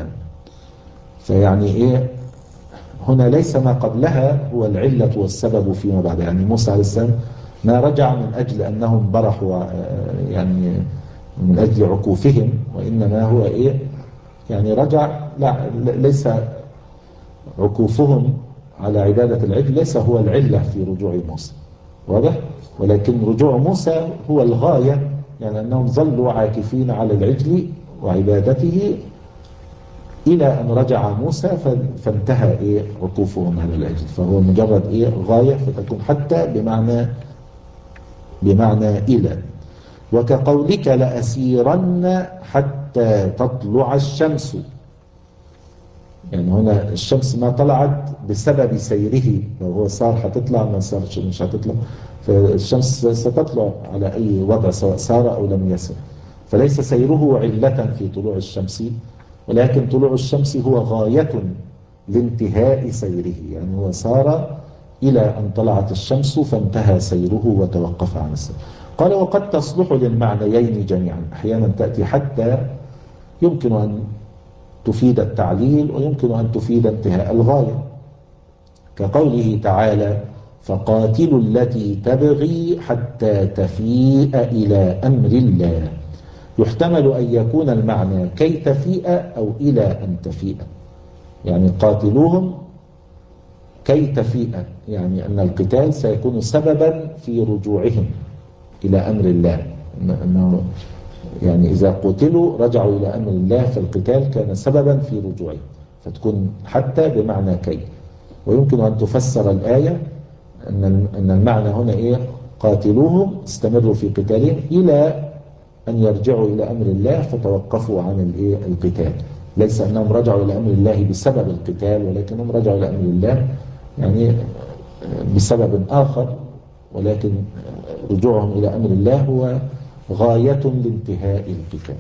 فيعني إيه هنا ليس ما قبلها هو العلة والسبب فيما بعد، يعني موسى عليه السلام ما رجع من أجل أنهم برحوا يعني من أجل عكوفهم، وإنما هو إيه يعني رجع لا ليس عكوفهم على عبادة العجل ليس هو العلة في رجوع موسى، واضح؟ ولكن رجوع موسى هو الغاية، يعني أنهم ظلوا عاكفين على العجل وعبادته إلى أن رجع موسى فانتهى إيه عكوفهم على العجل، فهو مجرد إيه غاية، فتكون حتى بمعنى بمعنى إلى. وكقولك لأسيرن حتى تطلع الشمس، يعني هنا الشمس ما طلعت بسبب سيره، لو هو صار هتطلع ما صارش مش هتطلع، فالشمس ستطلع على أي وضع سواء سار أو لم يسر، فليس سيره علة في طلوع الشمس، ولكن طلوع الشمس هو غاية لانتهاء سيره، يعني هو سار إلى أن طلعت الشمس فانتهى سيره وتوقف عن السير. قال وقد تصلح للمعنيين جميعا، أحيانا تأتي حتى يمكن أن تفيد التعليل ويمكن أن تفيد انتهاء الغاية، كقوله تعالى فقاتلوا التي تبغي حتى تفيء إلى أمر الله. يحتمل أن يكون المعنى كي تفيء أو إلى أن تفيء، يعني قاتلوهم كي تفيء، يعني أن القتال سيكون سببا في رجوعهم إلى أمر الله، أنه يعني إذا قتلوا رجعوا إلى أمر الله، فالقتال كان سببا في رجوعهم، فتكون حتى بمعنى كي. ويمكن أن تفسر الآية أن أن المعنى هنا إيه قاتلوهم استمروا في قتالهم إلى أن يرجعوا إلى أمر الله فتوقفوا عن الإيه القتال، ليس أنهم رجعوا إلى أمر الله بسبب القتال، ولكنهم رجعوا إلى أمر الله يعني بسبب آخر، ولكن رجوعهم إلى أمر الله هو غاية لانتهاء القتال.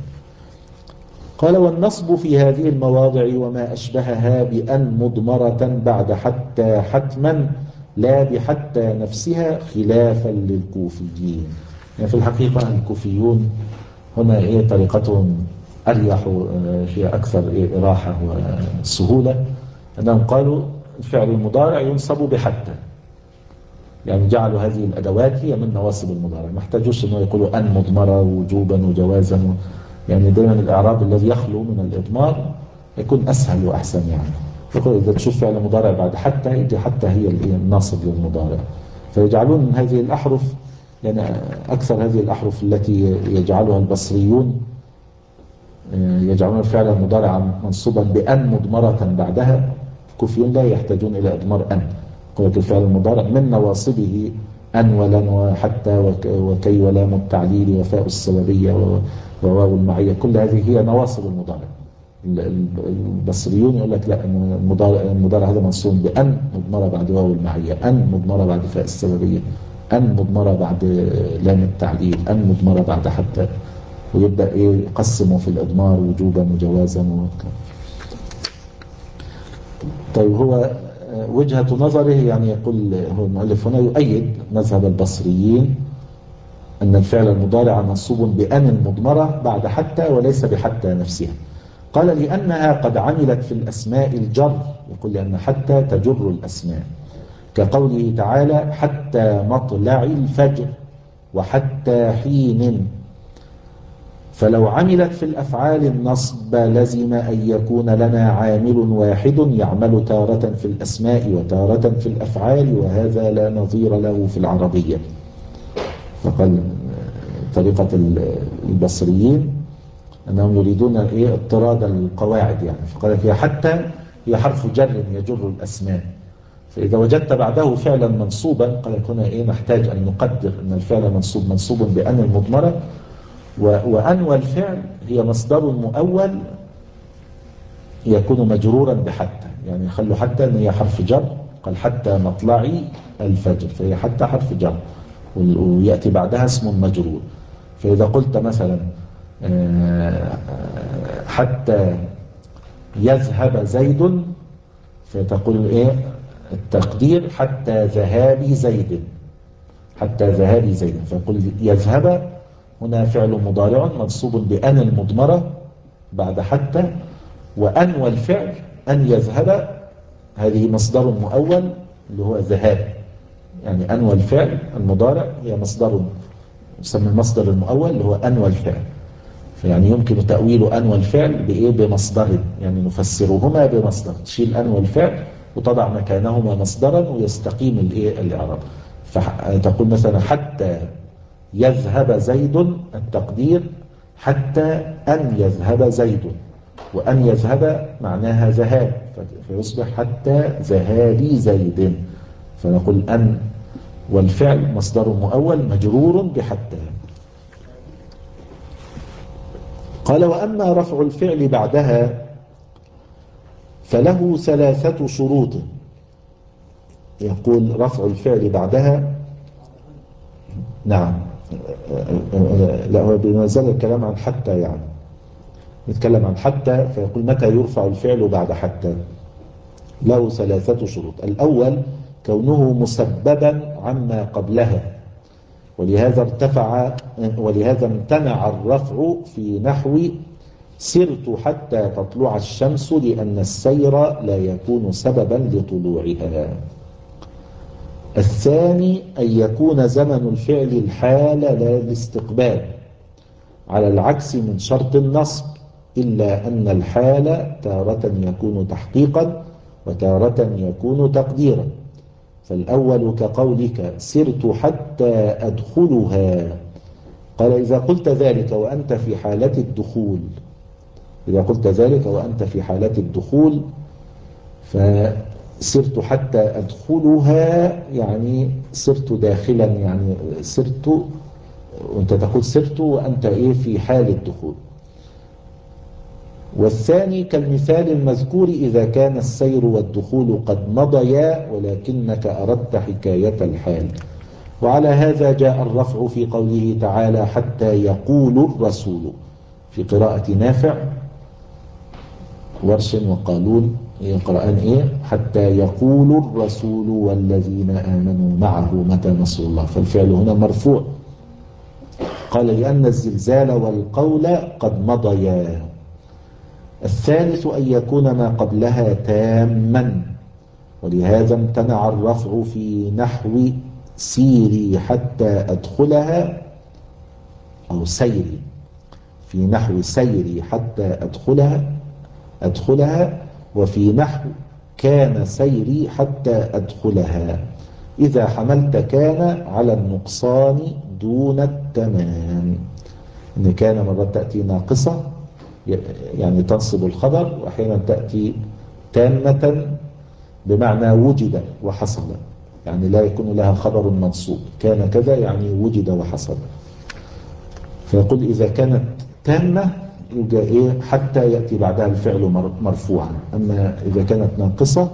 قال والنصب في هذه المواضع وما أشبهها بأن مضمرة بعد حتى حتما لا بحتى نفسها خلافا للكوفيين. يعني في الحقيقة الكوفيون هنا إيه طريقتهم أريح في أكثر إيه إراحة وسهولة، أنهم قالوا الفعل المضارع ينصب بحتى، يعني جعلوا هذه الأدوات هي من نواصب المضارع، ما احتاجوش أنه يقولوا أن مضمرة وجوبا وجوازا، يعني دائما الإعراب الذي يخلو من الإضمار يكون أسهل وأحسن، يعني يقول إذا تشوف فعل مضارع بعد حتى يجي حتى هي الناصب للمضارع، فيجعلون من هذه الأحرف يعني أكثر هذه الأحرف التي يجعلها البصريون يجعلون الفعل المضارع منصوبا بأن مضمرة بعدها، الكوفيون لا يحتاجون إلى إضمار أن، يقول لك الفعل المضارع من نواصبه أن ولن وحتى وكي ولام التعليل وفاء السببية وواو المعية، كل هذه هي نواصب المضارع، البصريون يقول لك لا، المضارع, المضارع هذا منصوب بأن مضمرة بعد واو المعية، أن مضمرة بعد فاء السببية، أن مضمرة بعد لام التعليل، أن مضمرة بعد حتى، ويبدأ إيه يقسمه في الإضمار وجوبا وجوازا وكذا. طيب هو وجهة نظره يعني يقول هو المؤلف هنا يؤيد مذهب البصريين أن الفعل المضارع منصوب بأن المضمرة بعد حتى وليس بحتى نفسها. قال لأنها قد عملت في الأسماء الجر، يقول لأن حتى تجر الأسماء، كقوله تعالى حتى مطلع الفجر وحتى حين. فلو عملت في الأفعال النصب لزم أن يكون لنا عامل واحد يعمل تارة في الأسماء وتارة في الأفعال، وهذا لا نظير له في العربية. فقال طريقة البصريين أنهم يريدون إيه اضطراد القواعد يعني، فقال فيها حتى هي حرف جر يجر الأسماء، فإذا وجدت بعده فعلا منصوبا قال هنا إيه نحتاج أن نقدر أن الفعل منصوب منصوب بأن المضمرة، وأن والفعل هي مصدر مؤول يكون مجرورا بحتى، يعني خلوا حتى أن هي حرف جر، قال حتى مطلعي الفجر فهي حتى حرف جر ويأتي بعدها اسم مجرور. فإذا قلت مثلا حتى يذهب زيد فتقول إيه التقدير حتى ذهاب زيد، حتى ذهاب زيد، فيقول يذهب هنا فعل مضارع منصوب بأن المضمرة بعد حتى، وأن والفعل أن يذهب هذه مصدر مؤول اللي هو ذهاب، يعني أن والفعل المضارع هي مصدر يسمى المصدر المؤول اللي هو أن والفعل، فيعني يمكن تأويل أن والفعل بإيه بمصدر، يعني نفسرهما بمصدر، تشيل أن والفعل وتضع مكانهما مصدرا ويستقيم الإيه الإعراب. فتقول مثلا حتى يذهب زيد التقدير حتى أن يذهب زيد، وأن يذهب معناها ذهاب فيصبح حتى ذهاب زيد، فنقول أن والفعل مصدر مؤول مجرور بحتى. قال وأما رفع الفعل بعدها فله ثلاثة شروط. يقول رفع الفعل بعدها، نعم لا هو بنزل الكلام عن حتى، يعني نتكلم عن حتى، فيقول متى يرفع الفعل بعد حتى؟ له ثلاثة شروط. الأول كونه مسببا عما قبلها، ولهذا ارتفع ولهذا امتنع الرفع في نحو سرت حتى تطلع الشمس لأن السير لا يكون سببا لطلوعها. الثاني أن يكون زمن الفعل الحال لا الاستقبال، على العكس من شرط النصب، إلا أن الحال تارة يكون تحقيقا وتارة يكون تقديرا. فالأول كقولك سرت حتى أدخلها، قال إذا قلت ذلك وأنت في حالة الدخول، إذا قلت ذلك وأنت في حالة الدخول فسرت حتى أدخلها يعني سرت داخلا، يعني سرت وأنت تقول سرت وأنت إيه في حال الدخول. والثاني كالمثال المذكور إذا كان السير والدخول قد مضيا ولكنك أردت حكاية الحال. وعلى هذا جاء الرفع في قوله تعالى حتى يقول الرسول، في قراءة نافع ورش وقالون يقرأان إيه حتى يقول الرسول والذين آمنوا معه متى نصر الله، فالفعل هنا مرفوع. قال لأن الزلزال والقول قد مضيا. الثالث أن يكون ما قبلها تاما، ولهذا امتنع الرفع في نحو سيري حتى أدخلها، أو سيري في نحو سيري حتى أدخلها أدخلها وفي نحو كان سيري حتى أدخلها، إذا حملت كان على النقصان دون التمام. إن كان مرات تأتي ناقصة يعني تنصب الخبر، وأحيانا تأتي تامة بمعنى وجد وحصل، يعني لا يكون لها خبر منصوب، كان كذا يعني وجد وحصل. فيقول إذا كانت تامة يبقى إيه حتى يأتي بعدها الفعل مرفوعا. أما إذا كانت ناقصة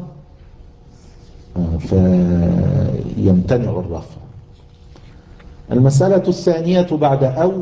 فيمتنع الرفع. المسألة الثانية بعد أو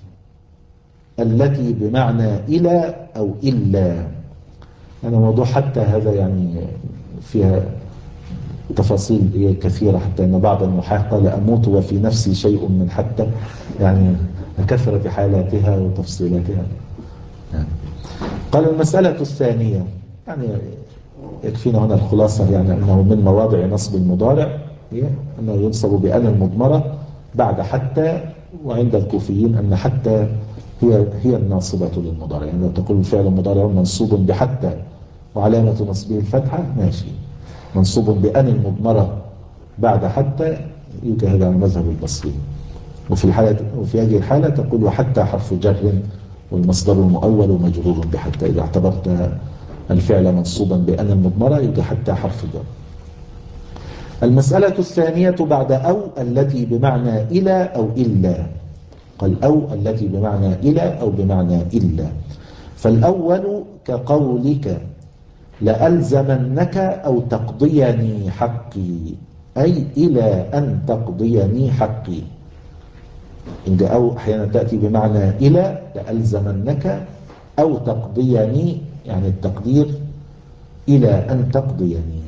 التي بمعنى إلى أو إلا. أنا موضوع حتى هذا يعني فيها تفاصيل كثيرة، حتى أن بعض النحاة قال أموت وفي نفسي شيء من حتى، يعني كثرة حالاتها وتفصيلاتها. يعني قال المسألة الثانية، يعني يكفينا هنا الخلاصة، يعني أنه من مواضع نصب المضارع أنه ينصب بأن المضمرة بعد حتى، وعند الكوفيين أن حتى هي هي الناصبة للمضارع. يعني لو تقول الفعل المضارع منصوب بحتى وعلامة نصبه الفتحة ماشي، منصوب بأن المضمرة بعد حتى يوجد هذا المذهب البصري. وفي الحالة وفي هذه الحالة تقول وحتى حرف جر والمصدر المؤول مجرور بحتى. إذا اعتبرت الفعل منصوبا بأن المضمرة يوجد حتى حرف جر. المسألة الثانية بعد أو التي بمعنى إلى أو إلا. قال أو التي بمعنى إلى أو بمعنى إلا. فالأول كقولك لألزمنك أو تقضيني حقي، أي إلى أن تقضيني حقي. إن أو أحيانا تأتي بمعنى إلى لألزمنك أو تقضيني، يعني التقدير إلى أن تقضيني.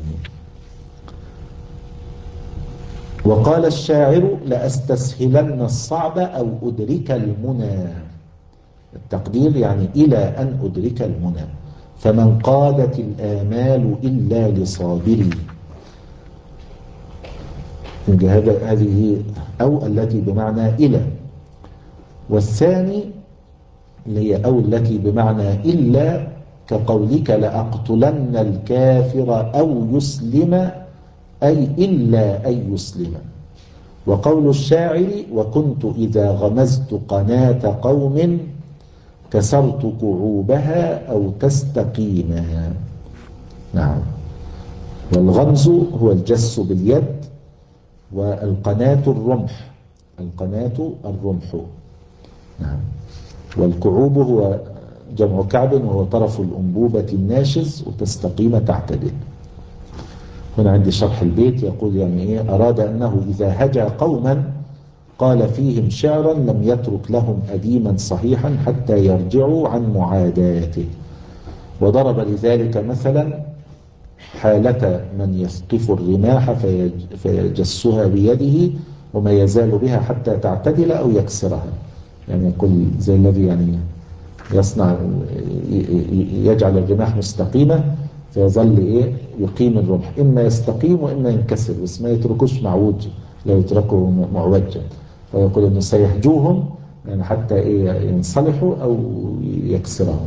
وقال الشاعر لأستسهلن الصعب أو أدرك المنى. التقدير يعني إلى أن أدرك المنى. فمن قادت الآمال إلا لصابري. هذه أو التي بمعنى إلى. والثاني اللي هي أو التي بمعنى إلا كقولك لأقتلن الكافر أو يسلم، أي إلا أن يسلم. وقول الشاعر وكنت إذا غمزت قناة قوم كسرت كعوبها أو تستقيما. نعم. والغمز هو الجس باليد، والقناة الرمح، القناة الرمح. نعم. والكعوب هو جمع كعب وهو طرف الأنبوبة الناشز، وتستقيم تعتدل. هنا عندي شرح البيت يقول يعني إيه أراد أنه إذا هجى قوما قال فيهم شعرا لم يترك لهم أديما صحيحا حتى يرجعوا عن معاداته. وضرب لذلك مثلا حالة من يثقف الرماح فيجسها بيده وما يزال بها حتى تعتدل أو يكسرها. يعني يقول زي الذي يعني يصنع يجعل الرماح مستقيمة فيظل إيه يقيم الرمح، إما يستقيم وإما ينكسر، بس ما يتركوش معوج، لا يتركه معوجا. فيقول إنه سيهجوهم يعني حتى إيه ينصلحوا أو يكسرهم.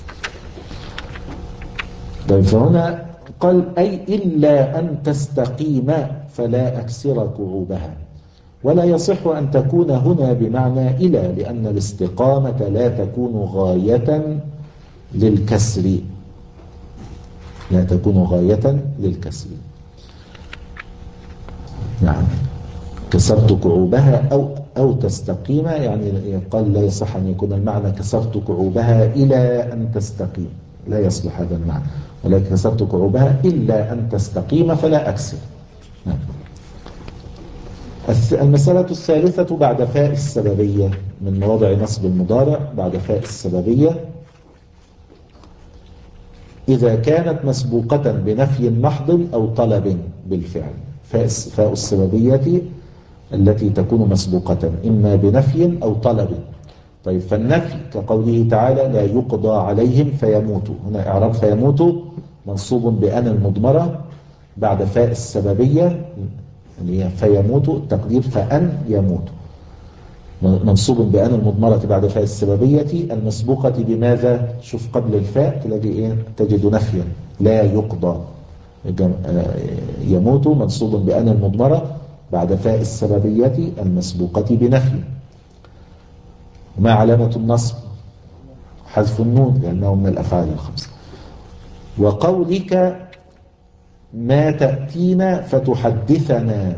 طيب فهنا قال أي إلا أن تستقيم فلا أكسر كعوبها. ولا يصح أن تكون هنا بمعنى إلى، لأن الاستقامة لا تكون غاية للكسر، لا تكون غاية للكسر. نعم. كسرت كعوبها أو أو تستقيم، يعني قال لا يصح أن يكون المعنى كسرت كعوبها إلى أن تستقيم، لا يصلح هذا المعنى، ولكن كسرت كعوبها إلا أن تستقيم فلا أكسر. نعم. المسألة الثالثة بعد فاء السببية، من مواضع نصب المضارع بعد فاء السببية إذا كانت مسبوقة بنفي محض أو طلب بالفعل. فاء السببية التي تكون مسبوقة إما بنفي أو طلب. طيب فالنفي كقوله تعالى لا يقضى عليهم فيموتوا. هنا إعراب فيموتوا منصوب بأن المضمرة بعد فاء السببية اللي هي فيموتوا، التقدير فأن يموتوا، منصوب بأن المضمرة بعد فاء السببية المسبوقة بماذا؟ شوف قبل الفاء تلاقي إيه؟ تجد نفيا لا يقضى. يموت منصوب بأن المضمرة بعد فاء السببية المسبوقة بنفي. وما علامة النصب؟ حذف النون لأنه من الأفعال الخمسة. وقولك ما تأتينا فتحدثنا،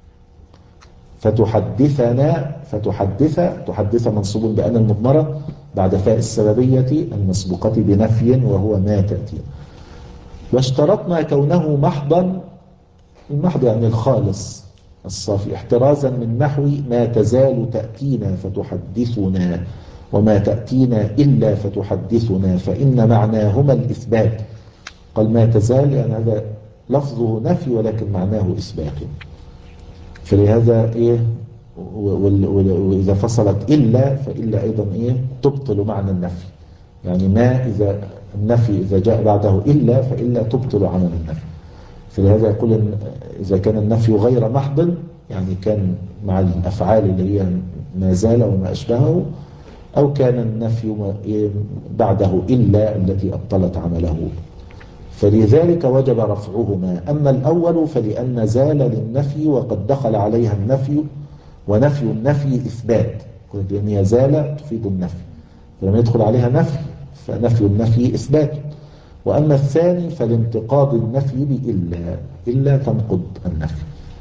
فتحدثنا فتحدث تحدث منصوب بأن المضمرة بعد فاء السببية المسبوقة بنفي وهو ما تأتي. واشترطنا كونه محضا، المحض يعني الخالص الصافي، احترازا من نحو ما تزال تأتينا فتحدثنا وما تأتينا إلا فتحدثنا، فإن معناهما الإثبات. قال ما تزال يعني هذا لفظه نفي ولكن معناه إثبات، فلهذا إيه وإذا فصلت إلا فإلا أيضا إيه تبطل معنى النفي، يعني ما إذا النفي إذا جاء بعده إلا فإلا تبطل عمل النفي. فلهذا يقول إن إذا كان النفي غير محض يعني كان مع الأفعال اللي هي ما زال وما أشبهه، أو كان النفي بعده إلا التي أبطلت عمله، فلذلك وجب رفعهما. أما الأول فلأن زال للنفي وقد دخل عليها النفي، ونفي النفي إثبات، لأن يزال تفيد النفي، فلما يدخل عليها نفي فنفي النفي إثبات. وأما الثاني فلانتقاض النفي بإلا، إلا تنقض النفي.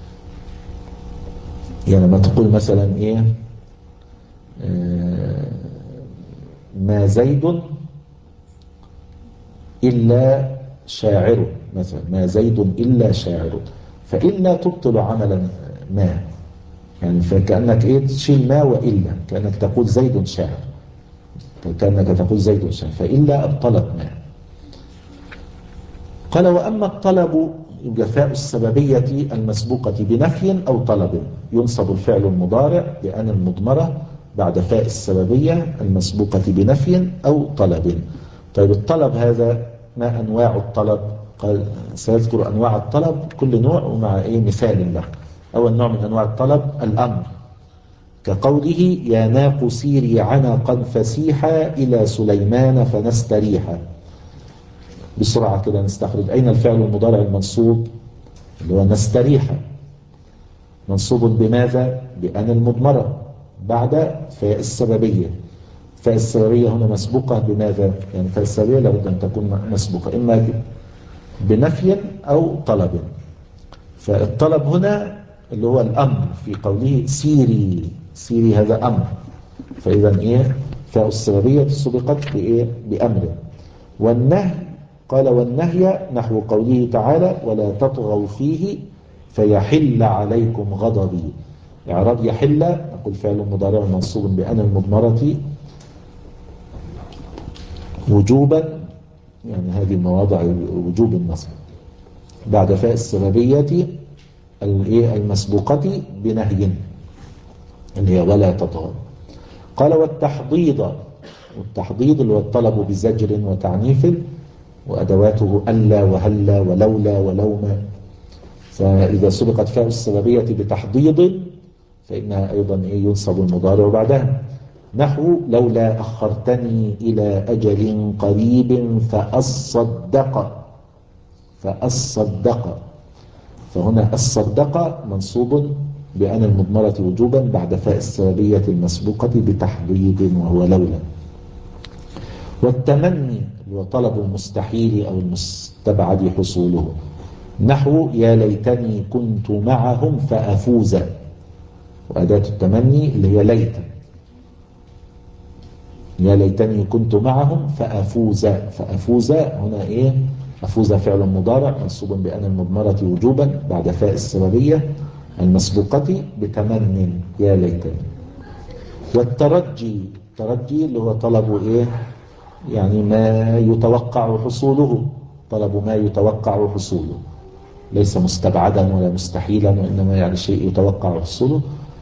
يعني لما تقول مثلا إيه آه ما زيد إلا شاعر مثلا، ما زيد إلا شاعر، فإلا تبطل عملا ما، يعني فكأنك إيه تشيل ما وإلا، كأنك تقول زيد شاعر، كأنك تقول زيد شاعر، فإلا أبطلت ما. قال وأما الطلب جفاء السببية المسبوقة بنفي أو طلب، ينصب الفعل المضارع بأن المضمرة بعد فاء السببية المسبوقة بنفي أو طلب. طيب الطلب هذا ما أنواع الطلب؟ قال سيذكر أنواع الطلب كل نوع ومع إيه مثال له. أول نوع من أنواع الطلب الأمر، كقوله يا ناق سيري عنقا فسيحا إلى سليمان فنستريحا. بسرعة كده نستخرج أين الفعل المضارع المنصوب اللي هو نستريحا، منصوب بماذا؟ بأن المضمرة بعد فاء السببية. فاء السببية هنا مسبوقة بماذا؟ يعني فاء السببية لابد أن تكون مسبوقة إما بنفي أو طلب. فالطلب هنا اللي هو الأمر في قوله سيري، سيري هذا أمر، فإذا إيه فاء السببية سبقت بإيه بأمر. والنهي قال والنهي نحو قوله تعالى ولا تطغوا فيه فيحل عليكم غضبي. إعراب يحل نقول فعل مضارع منصوب بأن المضمرة وجوبا، يعني هذه مواضع وجوب النصب بعد فاء السببية المسبوقة بنهي اللي هي ولا تطغوا. قال والتحضيض، والتحضيض اللي هو الطلب بزجر وتعنيف وأدواته ألا وهلا ولولا ولوما، فإذا سبقت فاء السببية بتحضيض فإنها أيضا ينصب المضارع بعدها، نحو لولا أخرتني إلى أجل قريب فأصدق، فأصدق، فهنا الصدق منصوب بأن المضمرة وجوبا بعد فاء السببية المسبوقة بتحضيض وهو لولا. والتمني هو طلب المستحيل أو المستبعد حصوله، نحو يا ليتني كنت معهم فأفوز، وأداة التمني اللي هي ليت، يا ليتني كنت معهم فأفوز، فأفوز هنا إيه أفوز فعل مضارع منصوب بأن المضمرة وجوبا بعد فاء السببية المسبوقة بتمن يا ليتني. والترجي، الترجي اللي هو طلب إيه يعني ما يتوقع حصوله، طلب ما يتوقع حصوله، ليس مستبعدا ولا مستحيلا وإنما يعني شيء يتوقع حصوله،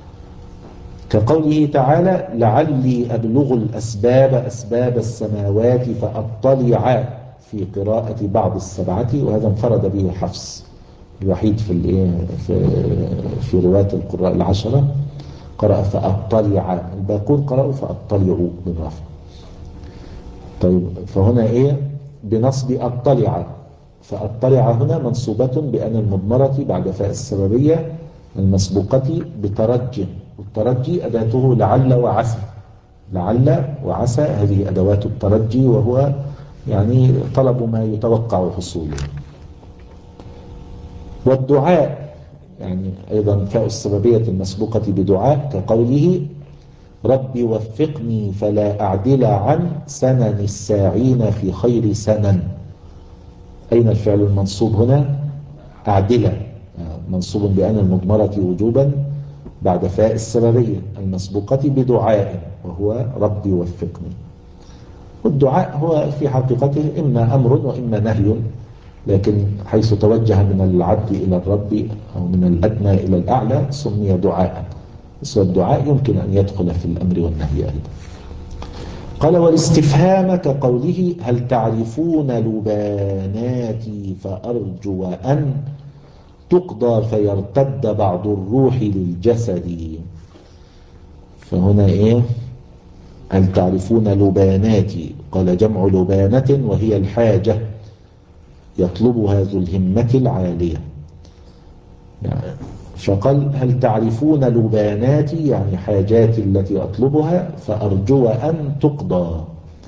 كقوله تعالى لعلي أبلغ الأسباب أسباب السماوات فأطلع، في قراءة بعض السبعة، وهذا انفرد به حفص الوحيد في في في رواية القراء العشرة، قرأ فأطلع، الباقون قرأوا فأطلعوا بالرفع. طيب فهنا إيه بنصب أطلع، فأطلع هنا منصوبة بأن المضمرة بعد فاء السببية المسبوقة بترجي، والترجي أداته لعل وعسى، لعل وعسى هذه أدوات الترجي وهو يعني طلب ما يتوقع حصوله. والدعاء يعني أيضا فاء السببية المسبوقة بدعاء، كقوله رب وفقني فلا أعدل عن سنن الساعين في خير سنن. أين الفعل المنصوب هنا؟ أعدل، منصوب بأن المضمرة وجوبا بعد فاء السببية المسبوقة بدعاء وهو رب وفقني. والدعاء هو في حقيقته إما أمر وإما نهي، لكن حيث توجه من العبد إلى الرب أو من الأدنى إلى الأعلى سمي دعاء، بس الدعاء يمكن أن يدخل في الأمر والنهي أيضا. قال والاستفهام كقوله هل تعرفون لباناتي فأرجو أن تقضى فيرتد بعض الروح للجسد. فهنا إيه؟ هل تعرفون لباناتي، قال جمع لبانة وهي الحاجة يطلبها ذو الهمة العالية، يعني فقال هل تعرفون لباناتي يعني حاجاتي التي أطلبها فأرجو أن تقضى.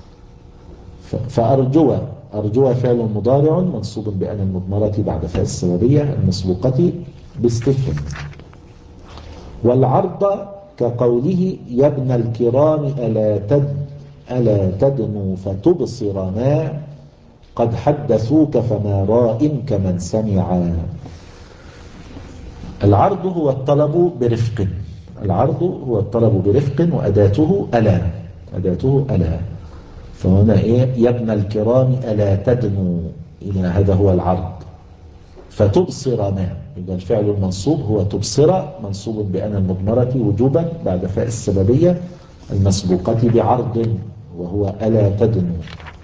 فأرجو، أرجو فعل مضارع منصوب بأن المضمرة بعد فاء السببية المسبوقة باستفهام. والعرض كقوله يا ابن الكرام ألا تد ألا تدنو فتبصر ما قد حدثوك فما راء كمن سمع. العرض هو الطلب برفق، العرض هو الطلب برفق وأداته ألا، أداته ألا. فهنا إيه؟ يا ابن الكرام ألا تدنو، إلى هذا هو العرض. فتبصر ما، يبقى الفعل المنصوب هو تبصر منصوب بأن المضمرة وجوبا بعد فاء السببية المسبوقة بعرض وهو ألا تدنو.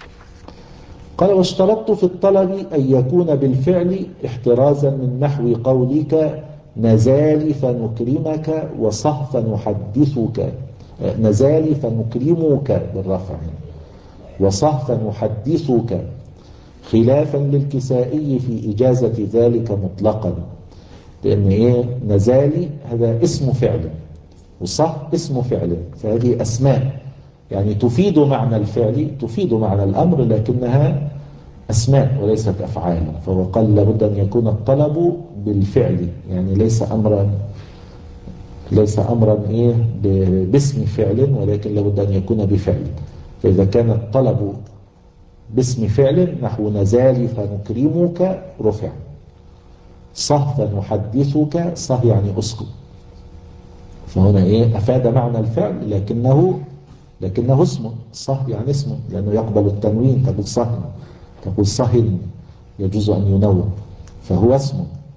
قال واشترطت في الطلب أن يكون بالفعل احترازا من نحو قولك نزال فنكرمك وصه فنحدثك، نزال فنكرمك بالرفع وصه فنحدثك، خلافا للكسائي في إجازة ذلك مطلقا، لأن إيه؟ نزالي هذا اسم فعل وصه اسم فعل، فهذه أسماء يعني تفيد معنى الفعل تفيد معنى الأمر لكنها أسماء وليست أفعال. فهو قال لابد أن يكون الطلب بالفعل، يعني ليس أمرا ليس أمرا إيه باسم فعل، ولكن لابد أن يكون بفعل. فإذا كان الطلب باسم فعل نحو نزال فنكرمك رفع، صه فنحدثك صه يعني أسكت، فهنا إيه؟ أفاد معنى الفعل لكنه لكنه اسم، صه يعني اسم لأنه يقبل التنوين، تقول صهن تقول صهن يجوز أن ينون، فهو اسم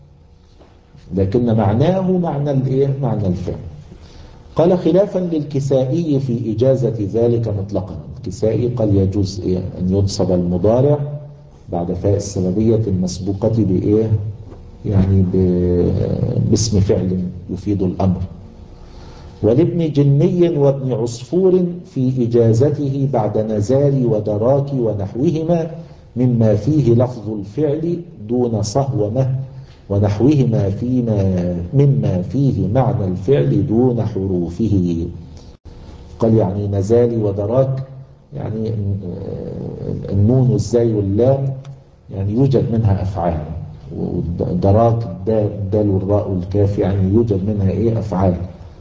لكن معناه معنى الايه؟ معنى الفعل. قال خلافا للكسائي في إجازة ذلك مطلقا، الكسائي قال يجوز إيه؟ أن ينصب المضارع بعد فاء السببية المسبوقة بإيه؟ يعني باسم فعل يفيد الأمر. ولابن جني وابن عصفور في إجازته بعد نزال ودراك ونحوهما مما فيه لفظ الفعل دون صهومة ونحوهما فيما مما فيه معنى الفعل دون حروفه. قال يعني نزال ودراك يعني النون والزاي واللام يعني يوجد منها أفعال، ودراك الدال والراء والكاف يعني يوجد منها إيه؟ أفعال،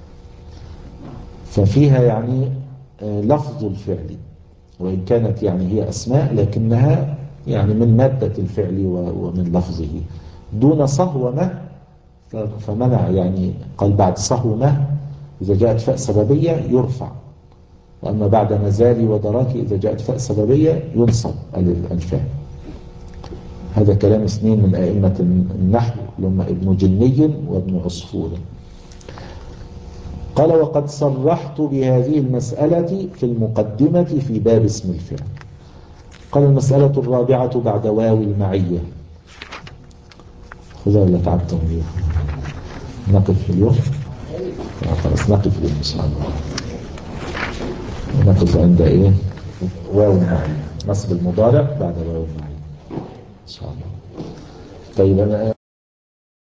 ففيها يعني لفظ الفعل وإن كانت يعني هي أسماء لكنها يعني من مادة الفعل ومن لفظه دون صهومة. فمنع يعني قال بعد صهومة إذا جاءت فاء سببية يرفع، وأما بعد نزال ودراك إذا جاءت فاء سببية ينصب الفاء. هذا كلام اثنين من أئمة النحو لما ابن جني وابن عصفور. قال وقد صرحت بهذه المسألة في المقدمة في باب اسم الفعل. قال المسألة الرابعة بعد واو المعية. خذها ولا تعبتم اليوم؟ نقف في اليوم؟ خلاص نقف اليوم إن شاء الله. نقف عند إيه؟ واو المعية، نصب المضارع بعد واو المعية إن شاء الله. طيب أنا